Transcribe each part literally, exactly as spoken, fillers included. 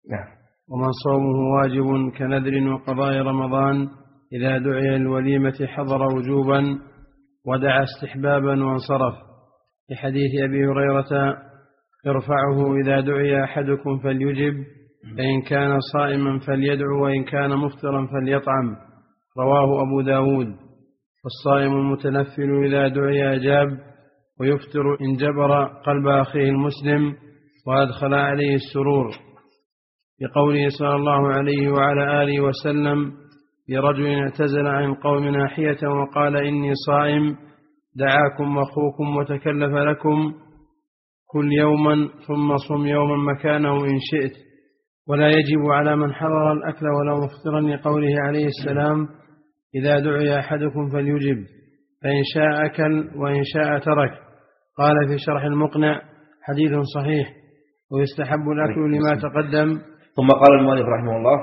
نعم. ومن صومه واجب كنذر وقضاء رمضان إذا دعي الوليمة حضر وجوبا ودعا استحبابا وانصرف، لحديث أبي هريرة ارفعه إذا دعي أحدكم فليجب، فإن كان صائما فليدعو وإن كان مفطرا فليطعم، رواه أبو داود. والصائم المتنفل إذا دعي أجاب، ويفطر إن جبر قلب أخيه المسلم وأدخل عليه السرور، بقوله صلى الله عليه وعلى آله وسلم لرجل اعتزل عن قوم ناحية وقال إني صائم، دعاكم أخوكم وتكلف لكم، كل يوما ثم صم يوما مكانه إن شئت، ولا يجب على من حضر الأكل ولو مفطرا، لقوله عليه السلام إذا دعي أحدكم فليجب، فإن شاء أكل وإن شاء ترك. قال في شرح المقنع حديث صحيح، ويستحب الأكل لما تقدم. ثم قال المؤلف رحمه الله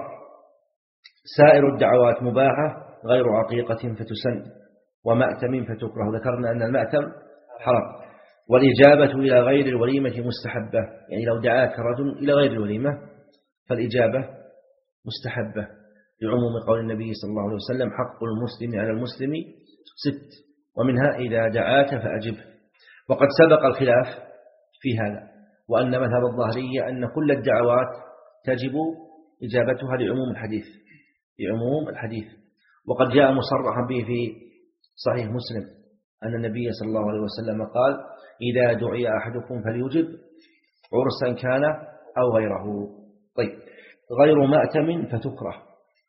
سائر الدعوات مباحة غير عقيقة فتسن ومأتم فتكره. ذكرنا أن المأتم حرام، والإجابة إلى غير الوليمة مستحبة، يعني لو دعاك رجل إلى غير الوليمة فالإجابة مستحبة، لعموم قول النبي صلى الله عليه وسلم حق المسلم على المسلم ست، ومنها إذا دعاك فأجب. وقد سبق الخلاف في هذا، وأن مذهب الظاهرية أن كل الدعوات تجب إجابتها لعموم الحديث لعموم الحديث وقد جاء مصرحا به في صحيح مسلم أن النبي صلى الله عليه وسلم قال إذا دعي أحدكم فليجب عرسا كان أو غيره. طيب، غير مأتم فتكره،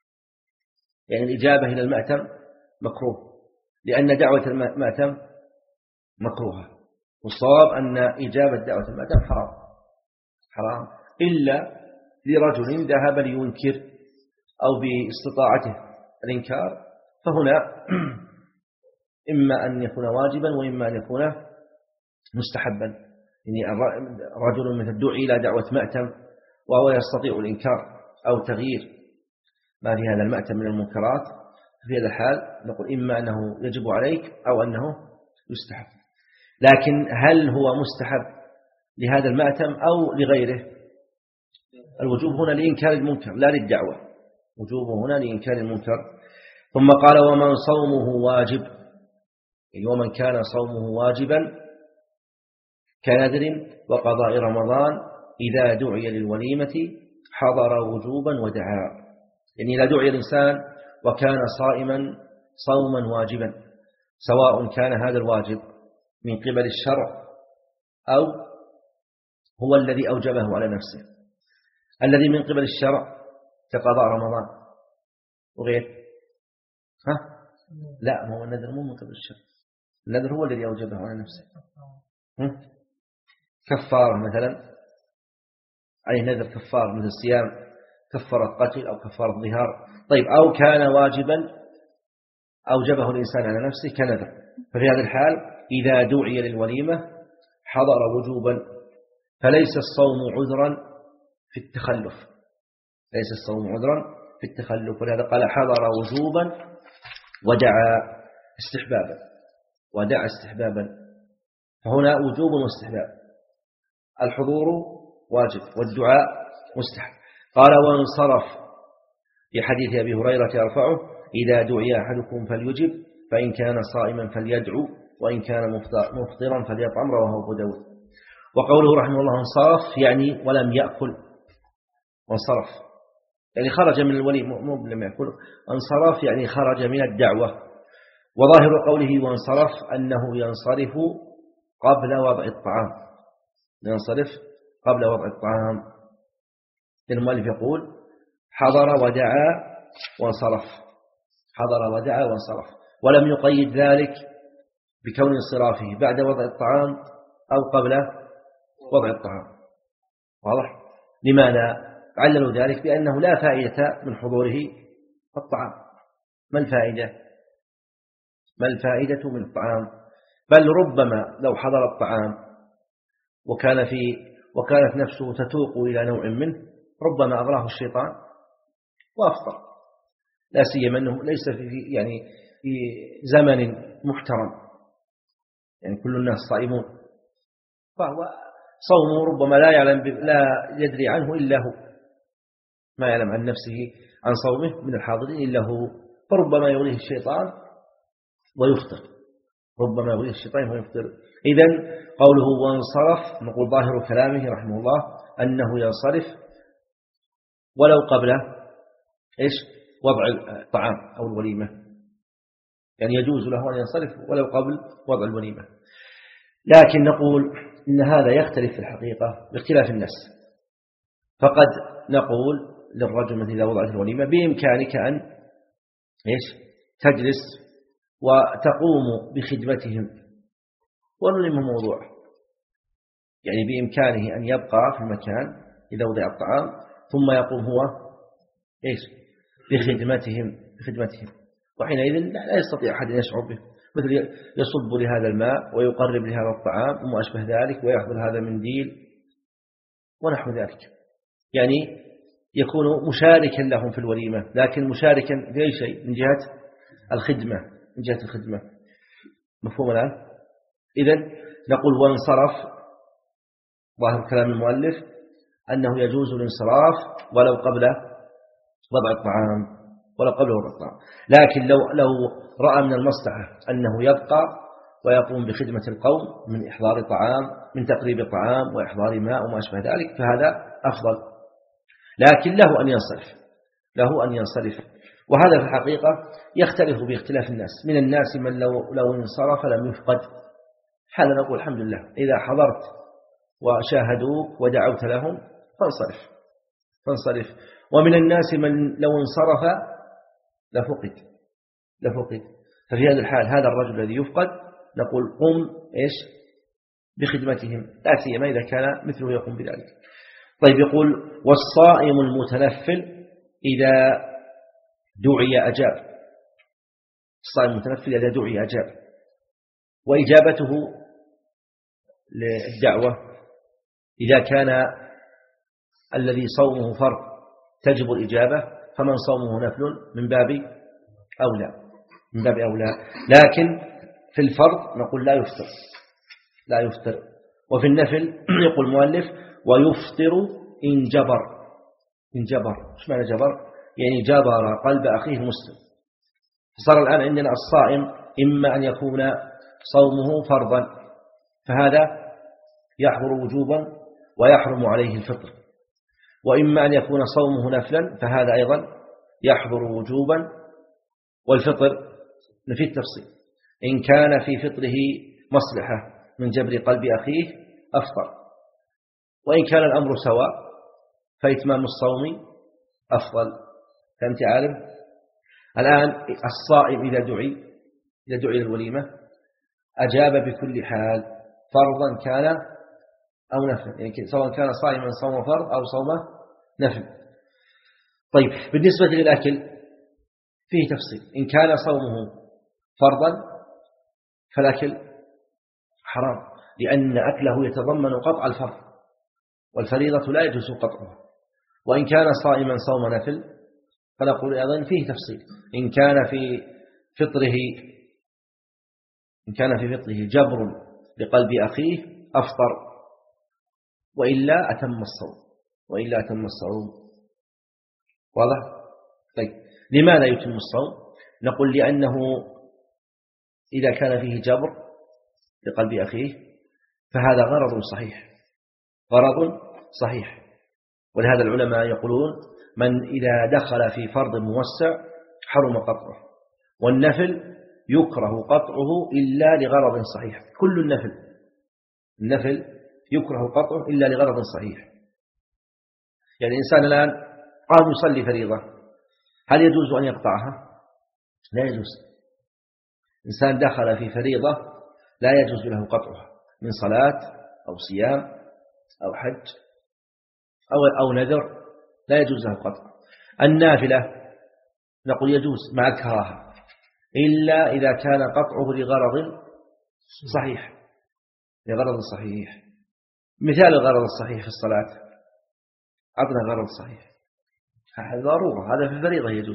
يعني الإجابة إلى المأتم مكروه، لأن دعوة المأتم مكروهة، والصواب أن إجابة دعوة المأتم حرام حرام إلا لرجل ذهب لينكر أو باستطاعته الإنكار، فهنا إما أن يكون واجبا وإما أن يكون مستحبا، يعني رجل مثل دعي إلى دعوة مأتم وهو يستطيع الإنكار أو تغيير ما في هذا المأتم من المنكرات، في هذا الحال نقول إما أنه يجب عليك أو أنه يستحب. لكن هل هو مستحب لهذا المأتم أو لغيره؟ الوجوب هنا لإنكار المنكر لا للدعوة، وجوبه هنا لإنكار المنكر. ثم قال ومن صومه واجب، يعني ومن كان صومه واجبا كنذر وقضاء رمضان إذا دعي للوليمة حضر وجوبا ودعا، يعني إذا دعي الإنسان وكان صائما صوما واجبا، سواء كان هذا الواجب من قبل الشرع أو هو الذي أوجبه على نفسه. الذي من قبل الشرع كقضاء رمضان وغير ها لا، ما هو النذر مو من قبل الشرع، النذر هو الذي أوجبه على نفسه. كفارة مثلا، أي نذر كفار مثل الصيام كفارة قتل أو كفارة ظهار. طيب، أو كان واجبا أوجبه الإنسان على نفسه كنذر، ففي هذا الحال إذا دعي للوليمة حضر وجوبا، فليس الصوم عذرا في التخلف ليس الصوم عذرا في التخلف ولهذا قال حضر وجوبا ودعا استحبابا ودعا استحبابا فهنا وجوب واستحباب، الحضور واجب والدعاء مستحب. قال وانصرف في حديث أبي هريرة يرفعه إذا دعي أحدكم فليجب، فإن كان صائما فليدعو، وإن كان مفطرا فليطعم، رواه أبو داود. وقوله رحمه الله انصرف يعني ولم يأكل، وانصرف يعني خرج من الولي، مو لم يأكل، انصرف يعني خرج من الدعوة. وظاهر قوله وانصرف أنه ينصرف قبل وضع الطعام ينصرف قبل وضع الطعام. المؤلف يقول حضر ودعا وانصرف حضر ودعا وانصرف ولم يقيد ذلك بكون انصرافه بعد وضع الطعام أو قبل وضع الطعام. واضح؟ لماذا؟ عللوا ذلك بأنه لا فائدة من حضوره الطعام. ما الفائدة؟ ما الفائدة من الطعام؟ بل ربما لو حضر الطعام وكان في وكانت نفسه تتوق إلى نوع منه ربما أغراه الشيطان وأفطر، لا سيما أنه ليس في يعني في زمن محترم، يعني كل الناس صائمون، فهو صومه ربما لا يعلم لا يدري عنه إلا هو، ما يعلم عن نفسه عن صومه من الحاضرين إلا هو، فربما يغريه الشيطان ويفطر، ربما يغريه الشيطان ويفطر. إذن قوله وانصرف، نقول ظاهر كلامه رحمه الله أنه ينصرف ولو قبل إيش وضع الطعام أو الوليمة، يعني يجوز له أن ينصرف ولو قبل وضع الوليمة. لكن نقول إن هذا يختلف في الحقيقة باختلاف الناس، فقد نقول للرجل إذا وضعت الوليمة بإمكانك أن إيش تجلس وتقوم بخدمتهم ونلم موضوع، يعني بإمكانه أن يبقى في المكان إذا وضع الطعام ثم يقوم هو إيش بخدمتهم بخدمتهم وحينئذ لا يستطيع أحد أن يشعر به، مثل يصب لهذا الماء ويقرب لهذا الطعام وما أشبه ذلك ويأخذ هذا منديل ونحو ذلك، يعني يكون مشاركا لهم في الوليمة، لكن مشاركا في أي شيء من جهة الخدمة من جهة الخدمة. مفهوم الآن؟ إذن نقول وانصرف، ظاهر كلام المؤلف أنه يجوز الانصراف ولو قبل وضع الطعام ولو قبل وضع الطعام، لكن لو لو رأى من المصلحة أنه يبقى ويقوم بخدمة القوم من إحضار طعام من تقريب طعام وإحضار ماء وما أشبه ذلك فهذا أفضل، لكن له أن ينصرف له أن ينصرف وهذا في الحقيقة يختلف باختلاف الناس. من الناس من لو لو انصرف لم يفقد، حال نقول الحمد لله إذا حضرت وشاهدوك ودعوت لهم فانصرف فانصرف ومن الناس من لو انصرف لفقد لفقد ففي هذا الحال هذا الرجل الذي يفقد نقول قم إيش بخدمتهم، لا سيما إذا كان مثله يقوم بذلك. طيب يقول والصائم المتنفل إذا دعي أجاب، الصائم المتنفل إذا دعي أجاب، وإجابته للدعوة إذا كان الذي صومه فرض تجب الإجابة فمن صومه نفل من باب أولى من باب أولى، لكن في الفرض نقول لا يفطر لا يفطر وفي النفل يقول المؤلف ويفطر إن جبر إن جبر. إيش معنى جبر؟ يعني جبر قلب أخيه مسلم. صار الآن عندنا الصائم إما أن يكون صومه فرضا فهذا يحضر وجوبا ويحرم عليه الفطر، وإما أن يكون صومه نفلا فهذا أيضا يحضر وجوبا والفطر نفي التفصيل. إن كان في فطره مصلحة من جبر قلب أخيه أفطر، وإن كان الأمر سواء فإتمام الصوم أفضل. فأنت عارف الآن الصائم إذا دعي إذا دعي للوليمة أجاب بكل حال فرضا كان أو نفلا، يعني سواء كان صائما صوم فرض أو صوم نفل. طيب بالنسبة للأكل فيه تفصيل، إن كان صومه فرضا فالأكل حرام لأن أكله يتضمن قطع الفرض والفريضة لا يجوز قطعها، وإن كان صائما صوم نفل فنقول أيضا فيه تفصيل، إن كان في فطره إن كان في فطره جبر لقلب أخيه أفطر وإلا أتم الصوم وإلا أتم الصوم. واضح؟ طيب لماذا يتم الصوم؟ نقول لأنه إذا كان فيه جبر لقلب أخيه فهذا غرض صحيح غرض صحيح ولهذا العلماء يقولون من إذا دخل في فرض موسع حرم قطعه، والنفل يكره قطعه إلا لغرض صحيح. كل النفل النفل يكره قطعه إلا لغرض صحيح. يعني إنسان الآن قام يصلي فريضة هل يجوز أن يقطعها؟ لا يجوز. إنسان دخل في فريضة لا يجوز له قطعها من صلاة أو صيام أو حج أو أو نذر لا يجوز له قطع. النافلة نقول يجوز مع الكراهة إلا إذا كان قطعه لغرض صحيح لغرض صحيح. مثال الغرض الصحيح في الصلاة عطنا غرض صحيح هذا ضرورة، هذا في الفريضة يجوز.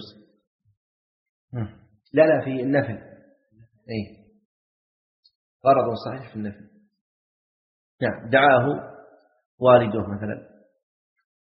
لا لا في النفل أي غرض صحيح في النفل. نعم دعاه والده مثلا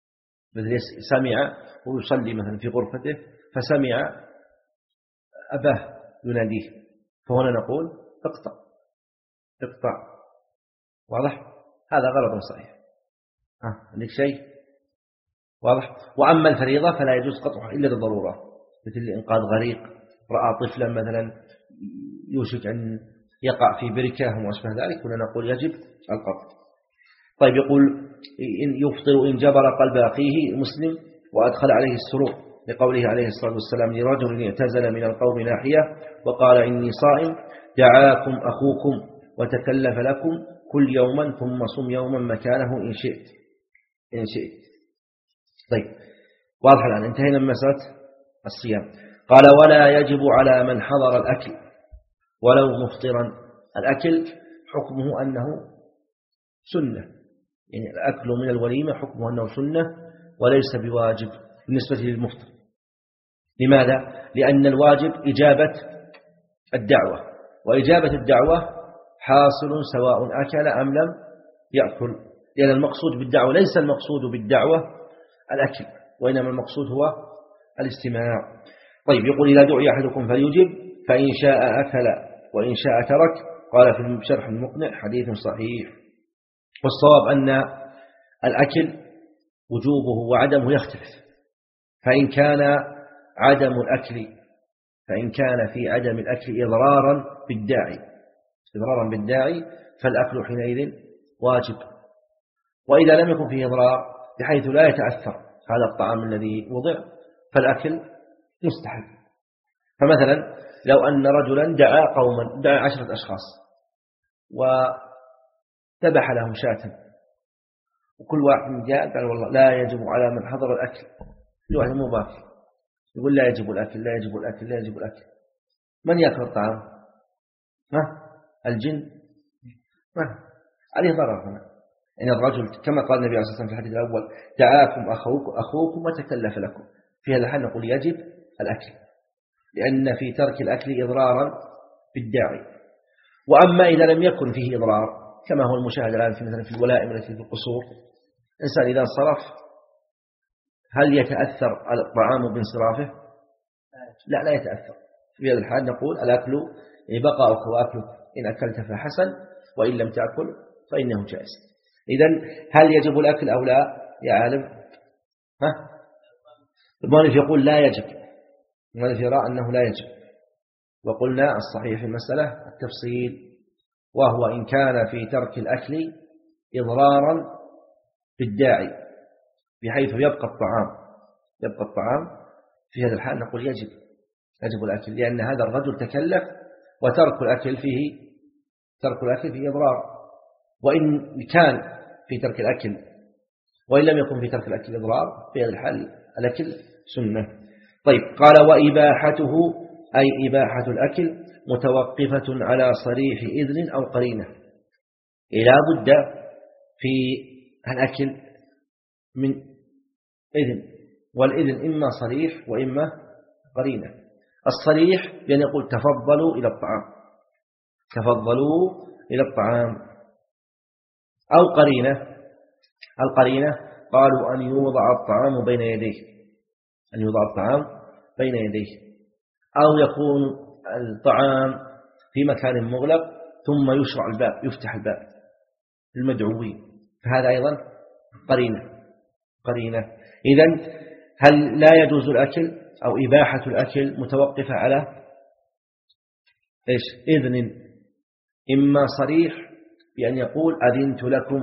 مثل سمع ويصلي مثلا في غرفته فسمع أباه يناديه، فهنا نقول اقطع اقطع. واضح؟ هذا غلط صحيح. ها عندك شيء واضح؟ وأما الفريضة فلا يجوز قطعها إلا للضرورة، مثل إنقاذ غريق، رأى طفلا مثلا يوشك أن يقع في بركة وما أشبه ذلك، هنا نقول يجب القطع. طيب يقول إن يفطر إن جبر قلب أخيه مسلم وأدخل عليه السرور، لقوله عليه الصلاة والسلام لرجل اعتزل من القوم ناحية وقال إني صائم دعاكم أخوكم وتكلف لكم كل يوما ثم صم يوما مكانه إن شئت إن شئت. طيب واضح الآن انتهينا من مسألة الصيام. قال ولا يجب على من حضر الأكل ولو مفطرا. الأكل حكمه أنه سنة، يعني الأكل من الوليمة حكمه أنه سنة وليس بواجب بالنسبة للمفطر. لماذا؟ لأن الواجب إجابة الدعوة، وإجابة الدعوة حاصل سواء أكل أم لم يأكل، لأن المقصود بالدعوة ليس المقصود بالدعوة الأكل، وإنما المقصود هو الاستماع. طيب يقول إذا دعي أحدكم فليجب فإن شاء أكل وإن شاء ترك. قال في شرح المقنع حديث صحيح. والصواب أن الأكل وجوبه وعدمه يختلف، فإن كان عدم الأكل فإن كان في عدم الأكل إضرارا بالداعي إضرارا بالداعي فالأكل حينئذ واجب، وإذا لم يكن فيه إضرار بحيث لا يتأثر هذا الطعام الذي وضع فالأكل مستحب. فمثلا لو أن رجلا دعا قوما دعا عشرة أشخاص وذبح لهم شاة، وكل واحد جاء قال والله لا يجب على من حضر الأكل، كل واحد مو باكل يقول لا يجب الأكل لا يجب الأكل لا يجب الأكل. من يأكل الطعام؟ ها؟ الجن؟ ما عليه ضرر هنا. إن الرجل كما قال النبي عليه الصلاة والسلام في الحديث الأول دعاكم أخوكم, أخوكم وتكلف لكم، في هذا الحال نقول يجب الأكل، لأن في ترك الأكل إضرارا بالداعي. وأما إذا لم يكن فيه إضرار كما هو المشاهد الآن في مثلا في الولائم التي في القصور، إنسان إذا انصرف هل يتأثر الطعام بانصرافه؟ لا لا يتأثر. في هذا الحال نقول الأكل يعني بقاؤك وأكلك إن أكلت فحسن وإن لم تأكل فإنه جائز. إذن هل يجب الأكل أو لا يا عالم؟ ها؟ المؤلف يقول لا يجب، المؤلف يرى أنه لا يجب، وقلنا الصحيح في المسألة التفصيل، وهو إن كان في ترك الأكل إضرارا بالداعي بحيث يبقى الطعام يبقى الطعام في هذا الحال نقول يجب يجب الأكل، لأن هذا الرجل تكلف، وترك الأكل فيه ترك الأكل فيه إضرار، وإن كان في ترك الأكل وإن لم يكن في ترك الأكل إضرار في هذا الحال الأكل سنة. طيب قال وإباحته أي إباحة الأكل متوقفة على صريح إذن أو قرينة، لا بد في الأكل من إذن، والإذن إما صريح وإما قرينة. الصريح بأن يقول تفضلوا إلى الطعام تفضلوا إلى الطعام، أو قرينة. القرينة قالوا أن يوضع الطعام بين يديه أن يوضع الطعام بين يديه، أو يكون الطعام في مكان مغلق ثم يشرع الباب يفتح الباب للمدعوين، فهذا أيضا قرينة قرينة. إذن هل لا يجوز الأكل أو إباحة الأكل متوقفة على إيش؟ إذن إما صريح بأن يقول أذنت لكم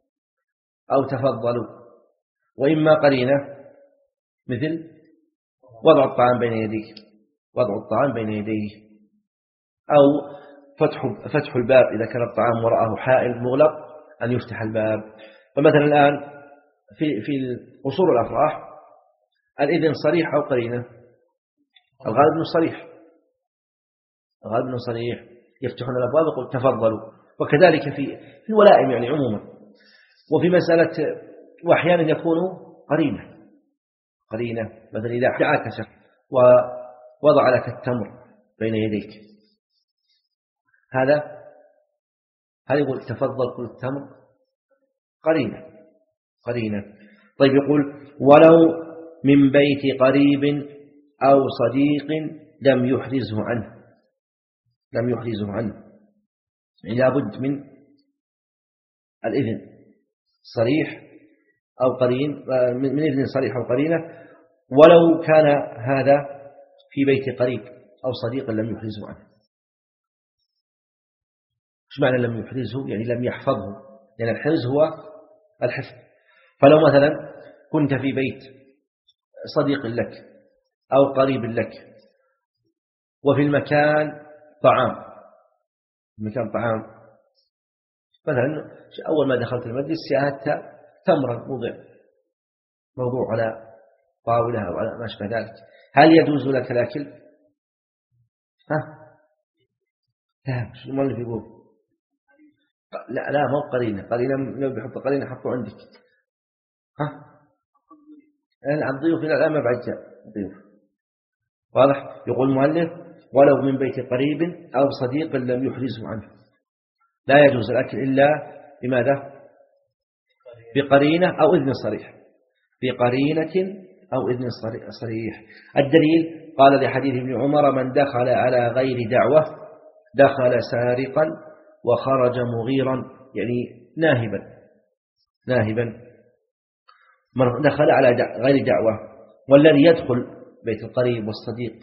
أو تفضلوا، وإما قرينة مثل وضع الطعام بين يديه وضع الطعام بين يديه أو فتح فتح الباب إذا كان الطعام وراءه حائل مغلق أن يفتح الباب. فمثلا الآن في في قصور الأفراح الإذن صريح أو قرينة؟ الغالب أنه صريح الغالب أنه صريح يفتحون الأبواب يقول تفضلوا. وكذلك في في الولائم يعني عموما، وفي مسألة وأحيانا يكون قرينة قرينة مثلا إذا دعاك شخص ووضع لك التمر بين يديك، هذا هل يقول تفضل كل التمر؟ قرينة قرينة. طيب يقول ولو من بيت قريب أو صديق لم يحرزه عنه، لم يحرزه عنه يعني لابد من الإذن صريح أو قرين، من إذن صريح أو قرينة، ولو كان هذا في بيت قريب أو صديق لم يحرزه عنه. إيش معنى لم يحرزه؟ يعني لم يحفظه، لأن يعني الحرز هو الحفظ. فلو مثلا كنت في بيت صديق لك أو قريب لك وفي المكان طعام، المكان طعام مثلا أول ما دخلت المجلس شاهدت تمرا موضع موضوع على طاولة أو على ما أشبه ذلك، هل يجوز لك الأكل؟ ها؟ لا، شو المؤلف يقول؟ لا لا مو قرينة، قرينة لو بيحط قرينة حطه عندك. ها؟ يعني الضيوف إلى الآن ما بعد جاء الضيوف. واضح؟ يقول المؤلف ولو من بيت قريب أو صديق لم يحرزه عنه، لا يجوز الأكل إلا بماذا؟ بقرينة أو إذن صريح، بقرينة أو إذن صريح. الدليل قال لحديث ابن عمر من دخل على غير دعوة دخل سارقا وخرج مغيرا، يعني ناهبا ناهبا من دخل على غير دعوة. والذي يدخل بيت القريب والصديق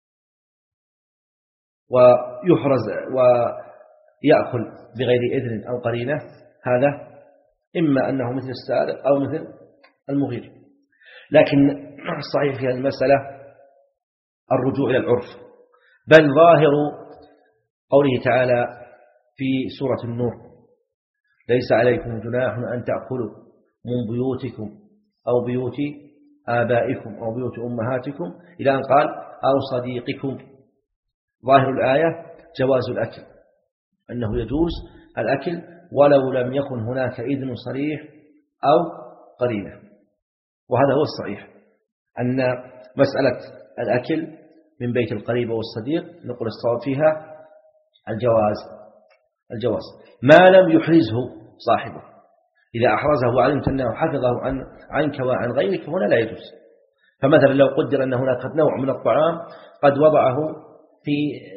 ويحرز ويأكل بغير إذن أو قرينة هذا إما أنه مثل السارق أو مثل المغير. لكن الصحيح في هذه المسألة الرجوع إلى العرف، بل ظاهر قوله تعالى في سورة النور ليس عليكم جناح أن تأكلوا من بيوتكم أو بيوت آبائكم أو بيوت أمهاتكم إلى أن قال أو صديقكم. ظاهر الآية جواز الأكل، أنه يجوز الأكل ولو لم يكن هناك إذن صريح أو قرينة. وهذا هو الصحيح، أن مسألة الأكل من بيت القريب والصديق نقول الصواب فيها الجواز الجواز ما لم يحرزه صاحبه. إذا أحرزه وعلمت أنه حفظه عن عنك وعن غيرك هنا لا يجوز. فمثلا لو قدر أن هناك نوع من الطعام قد وضعه في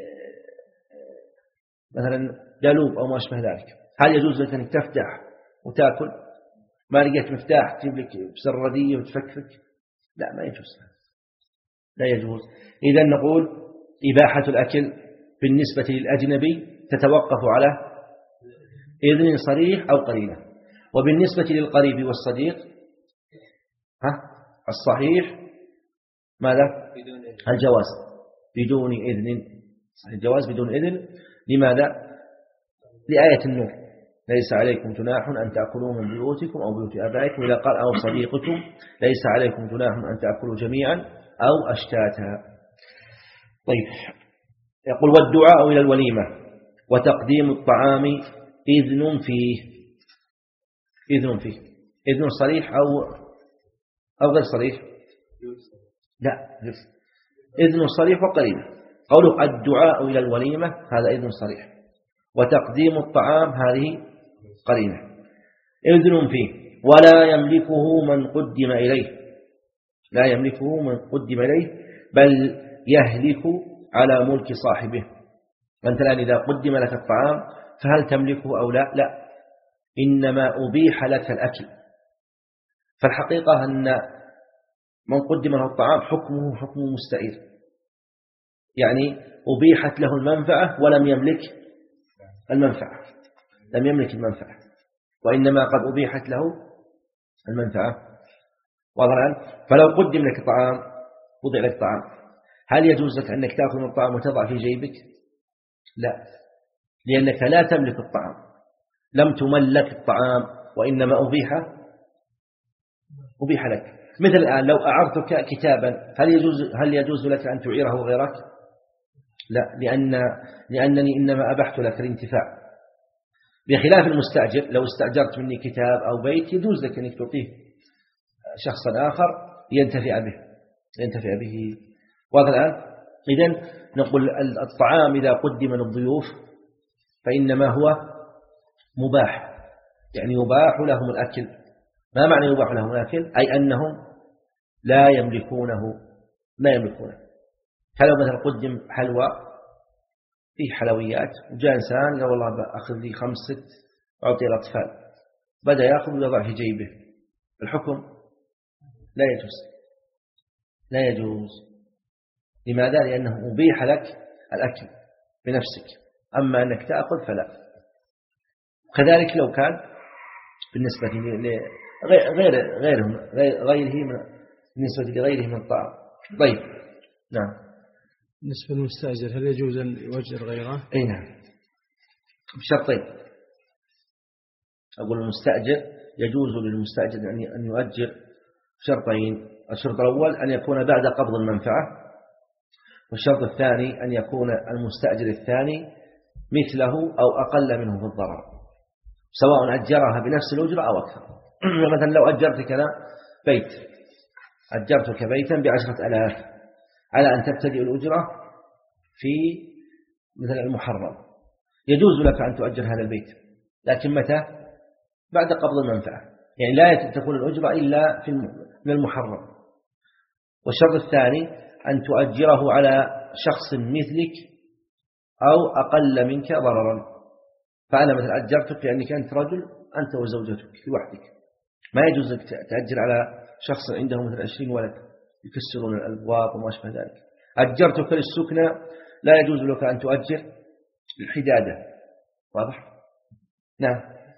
مثلا جلوب أو ما أشبه ذلك، هل يجوز لك أنك تفتح وتأكل؟ ما لقيت مفتاح تجيب لك بسردية وتفكفك؟ لا، ما يجوز، لا يجوز. إذا نقول إباحة الأكل بالنسبة للأجنبي تتوقف على إذن صريح أو قرينة، وبالنسبة للقريب والصديق ها الصحيح ماذا؟ الجواز بدون إذن، الجواز بدون إذن. لماذا؟ لآية النور ليس عليكم جناح أن تأكلوا من بيوتكم أو بيوت آبائكم، إذا قال أو صديقكم ليس عليكم جناح أن تأكلوا جميعا أو أشتاتا. طيب يقول والدعاء إلى الوليمة وتقديم الطعام إذن فيه، إذن فيه إذن صريح أو أو غير صريح؟ لا، إذن صريح وقرينة. قوله الدعاء إلى الوليمة هذا إذن صريح، وتقديم الطعام هذه قرينة. إذن فيه ولا يملكه من قدم إليه، لا يملكه من قدم إليه بل يهلك على ملك صاحبه. أنت الآن إذا قدم لك الطعام فهل تملكه أو لا؟ لا، إنما أبيح لك الأكل. فالحقيقة أن من قدم له الطعام حكمه حكم مستئير، يعني أبيحت له المنفعة ولم يملك المنفعة، لم يملك المنفعة، وإنما قد أبيحت له المنفعة. واضح؟ فلو قدم لك طعام، وضع لك طعام، هل يجوز لك أنك تأخذ من الطعام وتضع في جيبك؟ لا، لأنك لا تملك الطعام، لم تملك الطعام وإنما أبيح أبيح لك. مثل الآن لو أعرتك كتابا هل يجوز هل يجوز لك أن تعيره غيرك؟ لا، لأن لأنني إنما أبحت لك الانتفاع، بخلاف المستأجر. لو استأجرت مني كتاب أو بيت يجوز لك أنك تعطيه شخصا آخر ينتفع به ينتفع به واضح الآن؟ إذن نقول الطعام إذا قدم للضيوف فإنما هو مباح، يعني يباح لهم الأكل ما معنى يباح لهم؟ لكن أي أنهم لا يملكونه، ما يملكونه. كلو مثلا قدم حلوى فيه حلويات وجاء إنسان قال والله أخذ لي خمس ست أعطي الأطفال، بدأ يأخذ ويضع في جيبه، الحكم لا يجوز، لا يجوز. لماذا؟ لأنه أبيح لك الأكل بنفسك، أما أنك تأخذ فلا. كذلك لو كان بالنسبة لغير غيرهم غيره من بالنسبة لغيره من الطعام. طيب نعم. بالنسبة للمستأجر هل يجوز أن يؤجر غيره؟ أي نعم، بشرطين. أقول المستأجر يجوز للمستأجر أن يؤجر بشرطين. الشرط الأول أن يكون بعد قبض المنفعة، والشرط الثاني أن يكون المستأجر الثاني مثله أو أقل منه في الضرر، سواء أجرها بنفس الأجرة أو أكثر. مثلا لو أجرتك أنا بيت، أجرتك بيتا بعشرة ألاف على أن تبتدئ الأجرة في مثل المحرم، يجوز لك أن تؤجر هذا البيت، لكن متى؟ بعد قبض المنفعة، يعني لا تكون الأجرة إلا في من المحرم. والشرط الثاني أن تؤجره على شخص مثلك أو أقل منك ضررا. فأنا مثلا أجرتك لأنك أنت رجل، أنت وزوجتك لوحدك، ما يجوز لك تأجر على شخص عنده مثل عشرين ولد يكسرون الأبواب وما أشبه ذلك. أجرتك للسكنة، لا يجوز لك أن تؤجر للحدادة. واضح؟ نعم.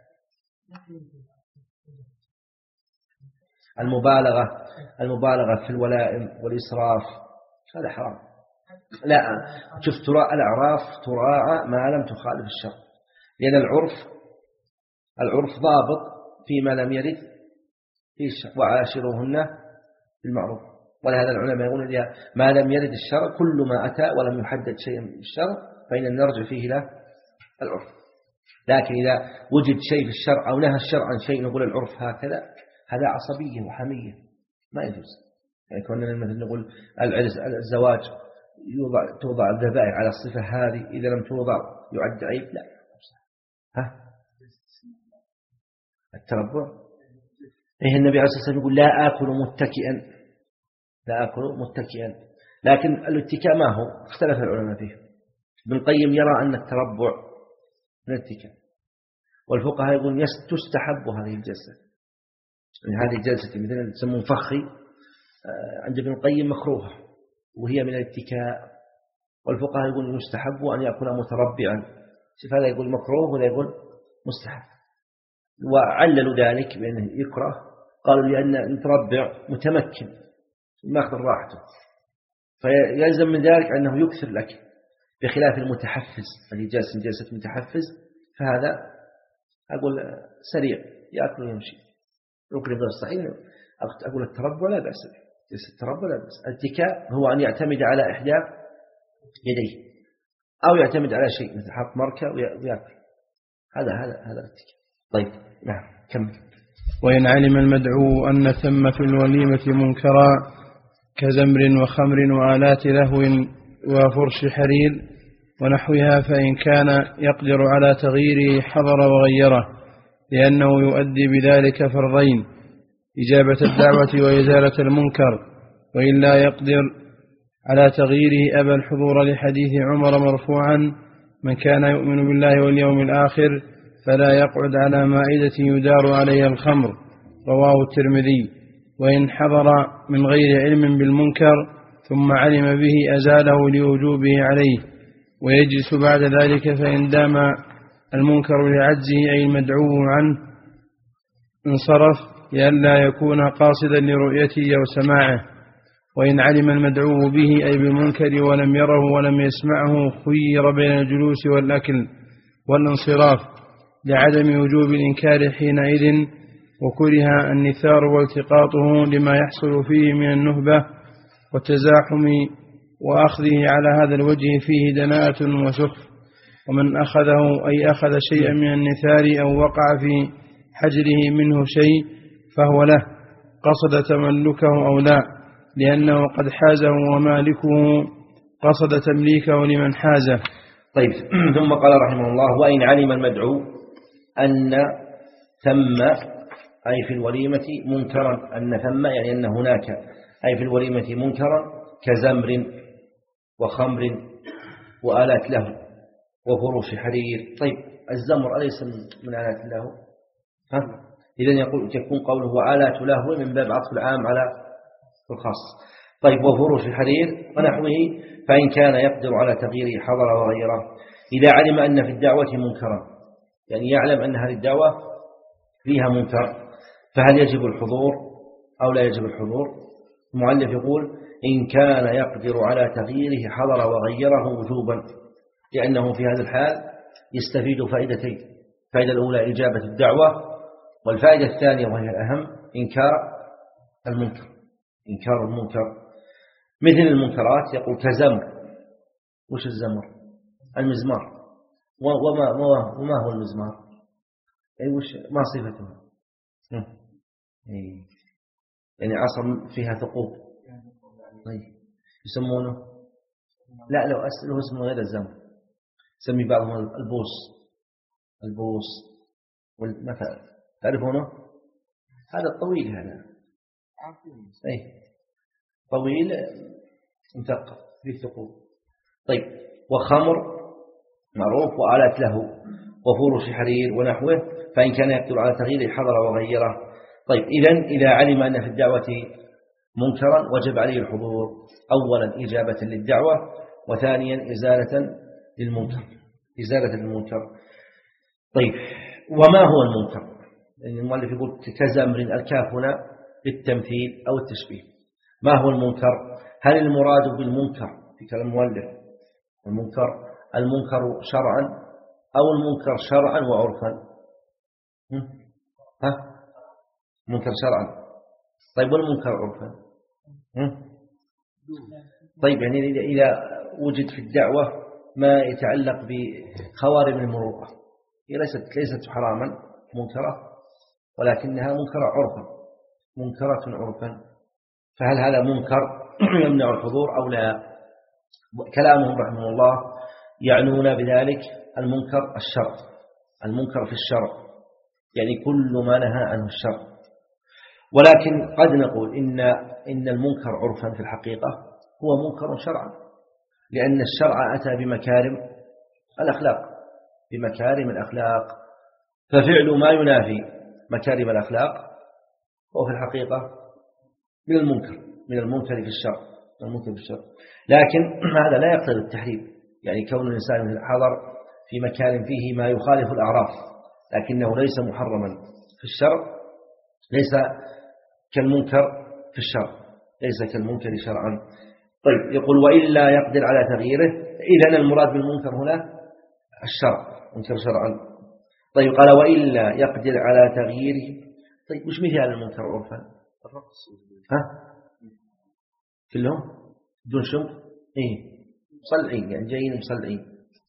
المبالغة المبالغة في الولائم والإسراف هذا حرام. لا، شوف، تراعى الأعراف تراعى ما لم تخالف الشرع، لأن العرف العرف ضابط فيما لم يرد في الشرع، وعاشروهن بالمعروف. ولهذا العلماء يقولون ما لم يرد الشرع، كل ما أتى ولم يحدد شيء من الشرع فإن نرجع فيه إلى العرف. لكن إذا وجد شيء في الشرع أو نهى الشرع عن شيء نقول العرف هكذا، هذا عصبية وحمية ما يجوز. يعني كنا مثلا نقول الزواج يوضع توضع الذبائح على الصفة هذه، إذا لم توضع يعد عيب. لا. ها التربع، إيه النبي عليه الصلاة والسلام يقول لا آكل متكئا، لا آكل متكئا. لكن الاتكاء ما هو؟ اختلف العلماء فيه. ابن القيم يرى أن التربع من الاتكاء، والفقهاء يقول تستحب هذه الجلسة، يعني هذه الجلسة مثلا يسمون فخي عند ابن القيم مكروهة وهي من الاتكاء، والفقهاء يقول يستحب أن يكون متربعا. شوف، هذا يقول مكروه ولا يقول مستحب، وعللوا ذلك بأنه يكره، قالوا لأن المتربع متمكن ما أخذ راحته، فيلزم من ذلك أنه يكثر لك، بخلاف المتحفز الذي جالس جلسة متحفز، فهذا أقول سريع يأكل ويمشي. يمكن غير صحيح. أقول التربع لا بأس به، جلسة التربع لا بأس. الاتكاء هو أن يعتمد على إحدى يديه أو يعتمد على شيء مثل حط مركة ويأكل، هذا هذا هذا الاتكاء. طيب نعم كمل. وإن علم المدعو أن ثم في الوليمة منكرا كزمر وخمر وآلات لهو وفرش حرير ونحوها، فإن كان يقدر على تغييره حضر وغيره، لأنه يؤدي بذلك فرضين: إجابة الدعوة وإزالة المنكر. وإن لا يقدر على تغييره أبى الحضور، لحديث عمر مرفوعا: من كان يؤمن بالله واليوم الآخر فلا يقعد على مائدة يدار عليها الخمر، رواه الترمذي. وإن حضر من غير علم بالمنكر ثم علم به أزاله لوجوبه عليه، ويجلس بعد ذلك، فإن دام المنكر لعجزه أي المدعو عنه انصرف، لئلا يكون قاصدا لرؤيته أو سماعه. وإن علم المدعو به أي بالمنكر ولم يره ولم يسمعه، خير بين الجلوس والأكل والانصراف لعدم وجوب الإنكار حينئذ، وكره النثار والتقاطه لما يحصل فيه من النهبة والتزاحم، وأخذه على هذا الوجه فيه دناءة وسخف. ومن أخذه أي أخذ شيئا من النثار أو وقع في حجره منه شيء فهو له، قصد تملكه أو لا، لأنه قد حازه ومالكه قصد تمليكه لمن حازه. طيب ثم قال رحمه الله: وإن علم المدعو أن ثم أي في الوليمة منكرا، أن ثم يعني أن هناك أي في الوليمة منكرا كزمر وخمر وآلات له وفروش حرير. طيب الزمر أليس من آلات له؟ ها؟ إذن يقول يكون قوله وآلات له من باب عطف العام على الخاص. طيب وفروش حرير ونحوه، فإن كان يقدر على تغييره حضر وغيره. إذا علم أن في الدعوة منكرا، يعني يعلم أن هذه الدعوة فيها منكر، فهل يجب الحضور أو لا يجب الحضور؟ المؤلف يقول إن كان يقدر على تغييره حضر وغيره وجوبا، لأنه في هذا الحال يستفيد فائدتين: الفائدة الأولى إجابة الدعوة، والفائدة الثانية وهي الأهم إنكار المنكر. إنكار المنكر مثل المنكرات يقول كزمر. وش الزمر؟ المزمار. وما, وما هو المزمار؟ أي وش ما صفته؟ يعني عصر فيها ثقوب. طيب يسمونه لا لو أسأله اسمه غير الزمر، يسمي بعضهم البوس. البوس والمثل تعرفونه؟ هذا الطويل، هذا أي طويل مثقف في الثقوب. طيب وخمر معروف وآلات له وفروش حرير ونحوه، فإن كان يقدر على تغييره حضر وغيره. طيب إذن إذا علم أن في الدعوة منكرا وجب عليه الحضور، أولا إجابة للدعوة، وثانيا إزالة للمنكر. إزالة للمنكر. طيب وما هو المنكر؟ يعني المؤلف يقول كزمر، الكاف هنا للتمثيل أو التشبيه. ما هو المنكر؟ هل المراد بالمنكر في كلام المؤلف المنكر المنكر شرعا أو المنكر شرعا وعرفا؟ ها؟ منكر شرعا. طيب والمنكر عرفا؟ طيب يعني إذا وجد في الدعوة ما يتعلق بخوارم المروءة، هي ليست ليست حراما منكرة، ولكنها منكرة عرفا، منكرة عرفا، فهل هذا منكر يمنع الحضور أو لا؟ كلامهم رحمه الله يعنون بذلك المنكر الشرع، المنكر في الشرع يعني كل ما نهى عنه الشرع. ولكن قد نقول إن إن المنكر عرفا في الحقيقة هو منكر شرعا، لأن الشرع أتى بمكارم الأخلاق، بمكارم الأخلاق، ففعل ما ينافي مكارم الأخلاق هو في الحقيقة من المنكر، من المنكر في الشرع، من المنكر في الشرع. لكن هذا لا يقتضي التحريم، يعني كون الإنسان حضر في مكان فيه ما يخالف الأعراف لكنه ليس محرما في الشرع ليس كالمنكر في الشرع، ليس كالمنكر شرعا. طيب يقول وإلا يقدر على تغييره، إذن المراد بالمنكر هنا الشرع، منكر شرعا. طيب قال وإلا يقدر على تغييره. طيب وش مثال المنكر عرفا؟ الرقص. ها كلهم دون شمر؟ إيه مصلعين، يعني جايين مصلعين.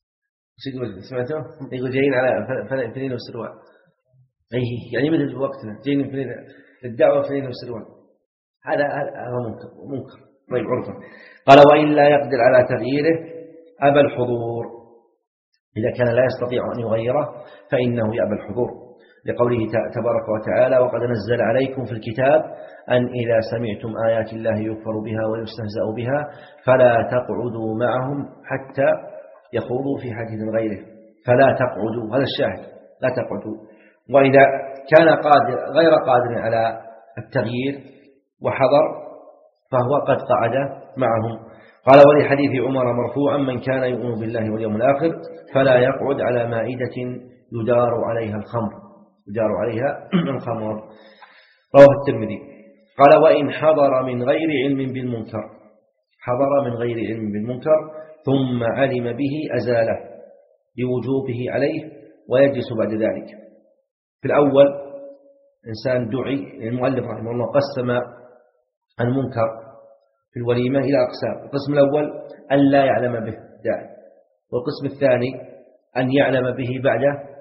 سمعتوا؟ يقول جايين على فنين والسروال. إيه يعني مثل وقتنا جايين فنين الدعوة فنين والسروال. هذا هذا منكر منكر. طيب عرفا. قال وإلا يقدر على تغييره أبى الحضور، إذا كان لا يستطيع أن يغيره فإنه يأبى الحضور، لقوله تبارك وتعالى وقد نزل عليكم في الكتاب أن إذا سمعتم آيات الله يكفر بها ويستهزأ بها فلا تقعدوا معهم حتى يخوضوا في حديث غيره. فلا تقعدوا، هذا الشاهد، لا تقعدوا. وإذا كان قادر غير قادر على التغيير وحضر فهو قد قعد معهم. قال ولحديث عمر مرفوعا من كان يؤمن بالله واليوم الآخر فلا يقعد على مائدة يدار عليها الخمر، يدار عليها الخمر. رواه الترمذي. قال وإن حضر من غير علم بالمنكر، حضر من غير علم بالمنكر ثم علم به أزاله لوجوبه عليه ويجلس بعد ذلك. في الأول إنسان دعي، المؤلف رحمه الله قسم المنكر في الوليمة إلى أقسام. القسم الأول أن لا يعلم به داعي، والقسم الثاني أن يعلم به بعد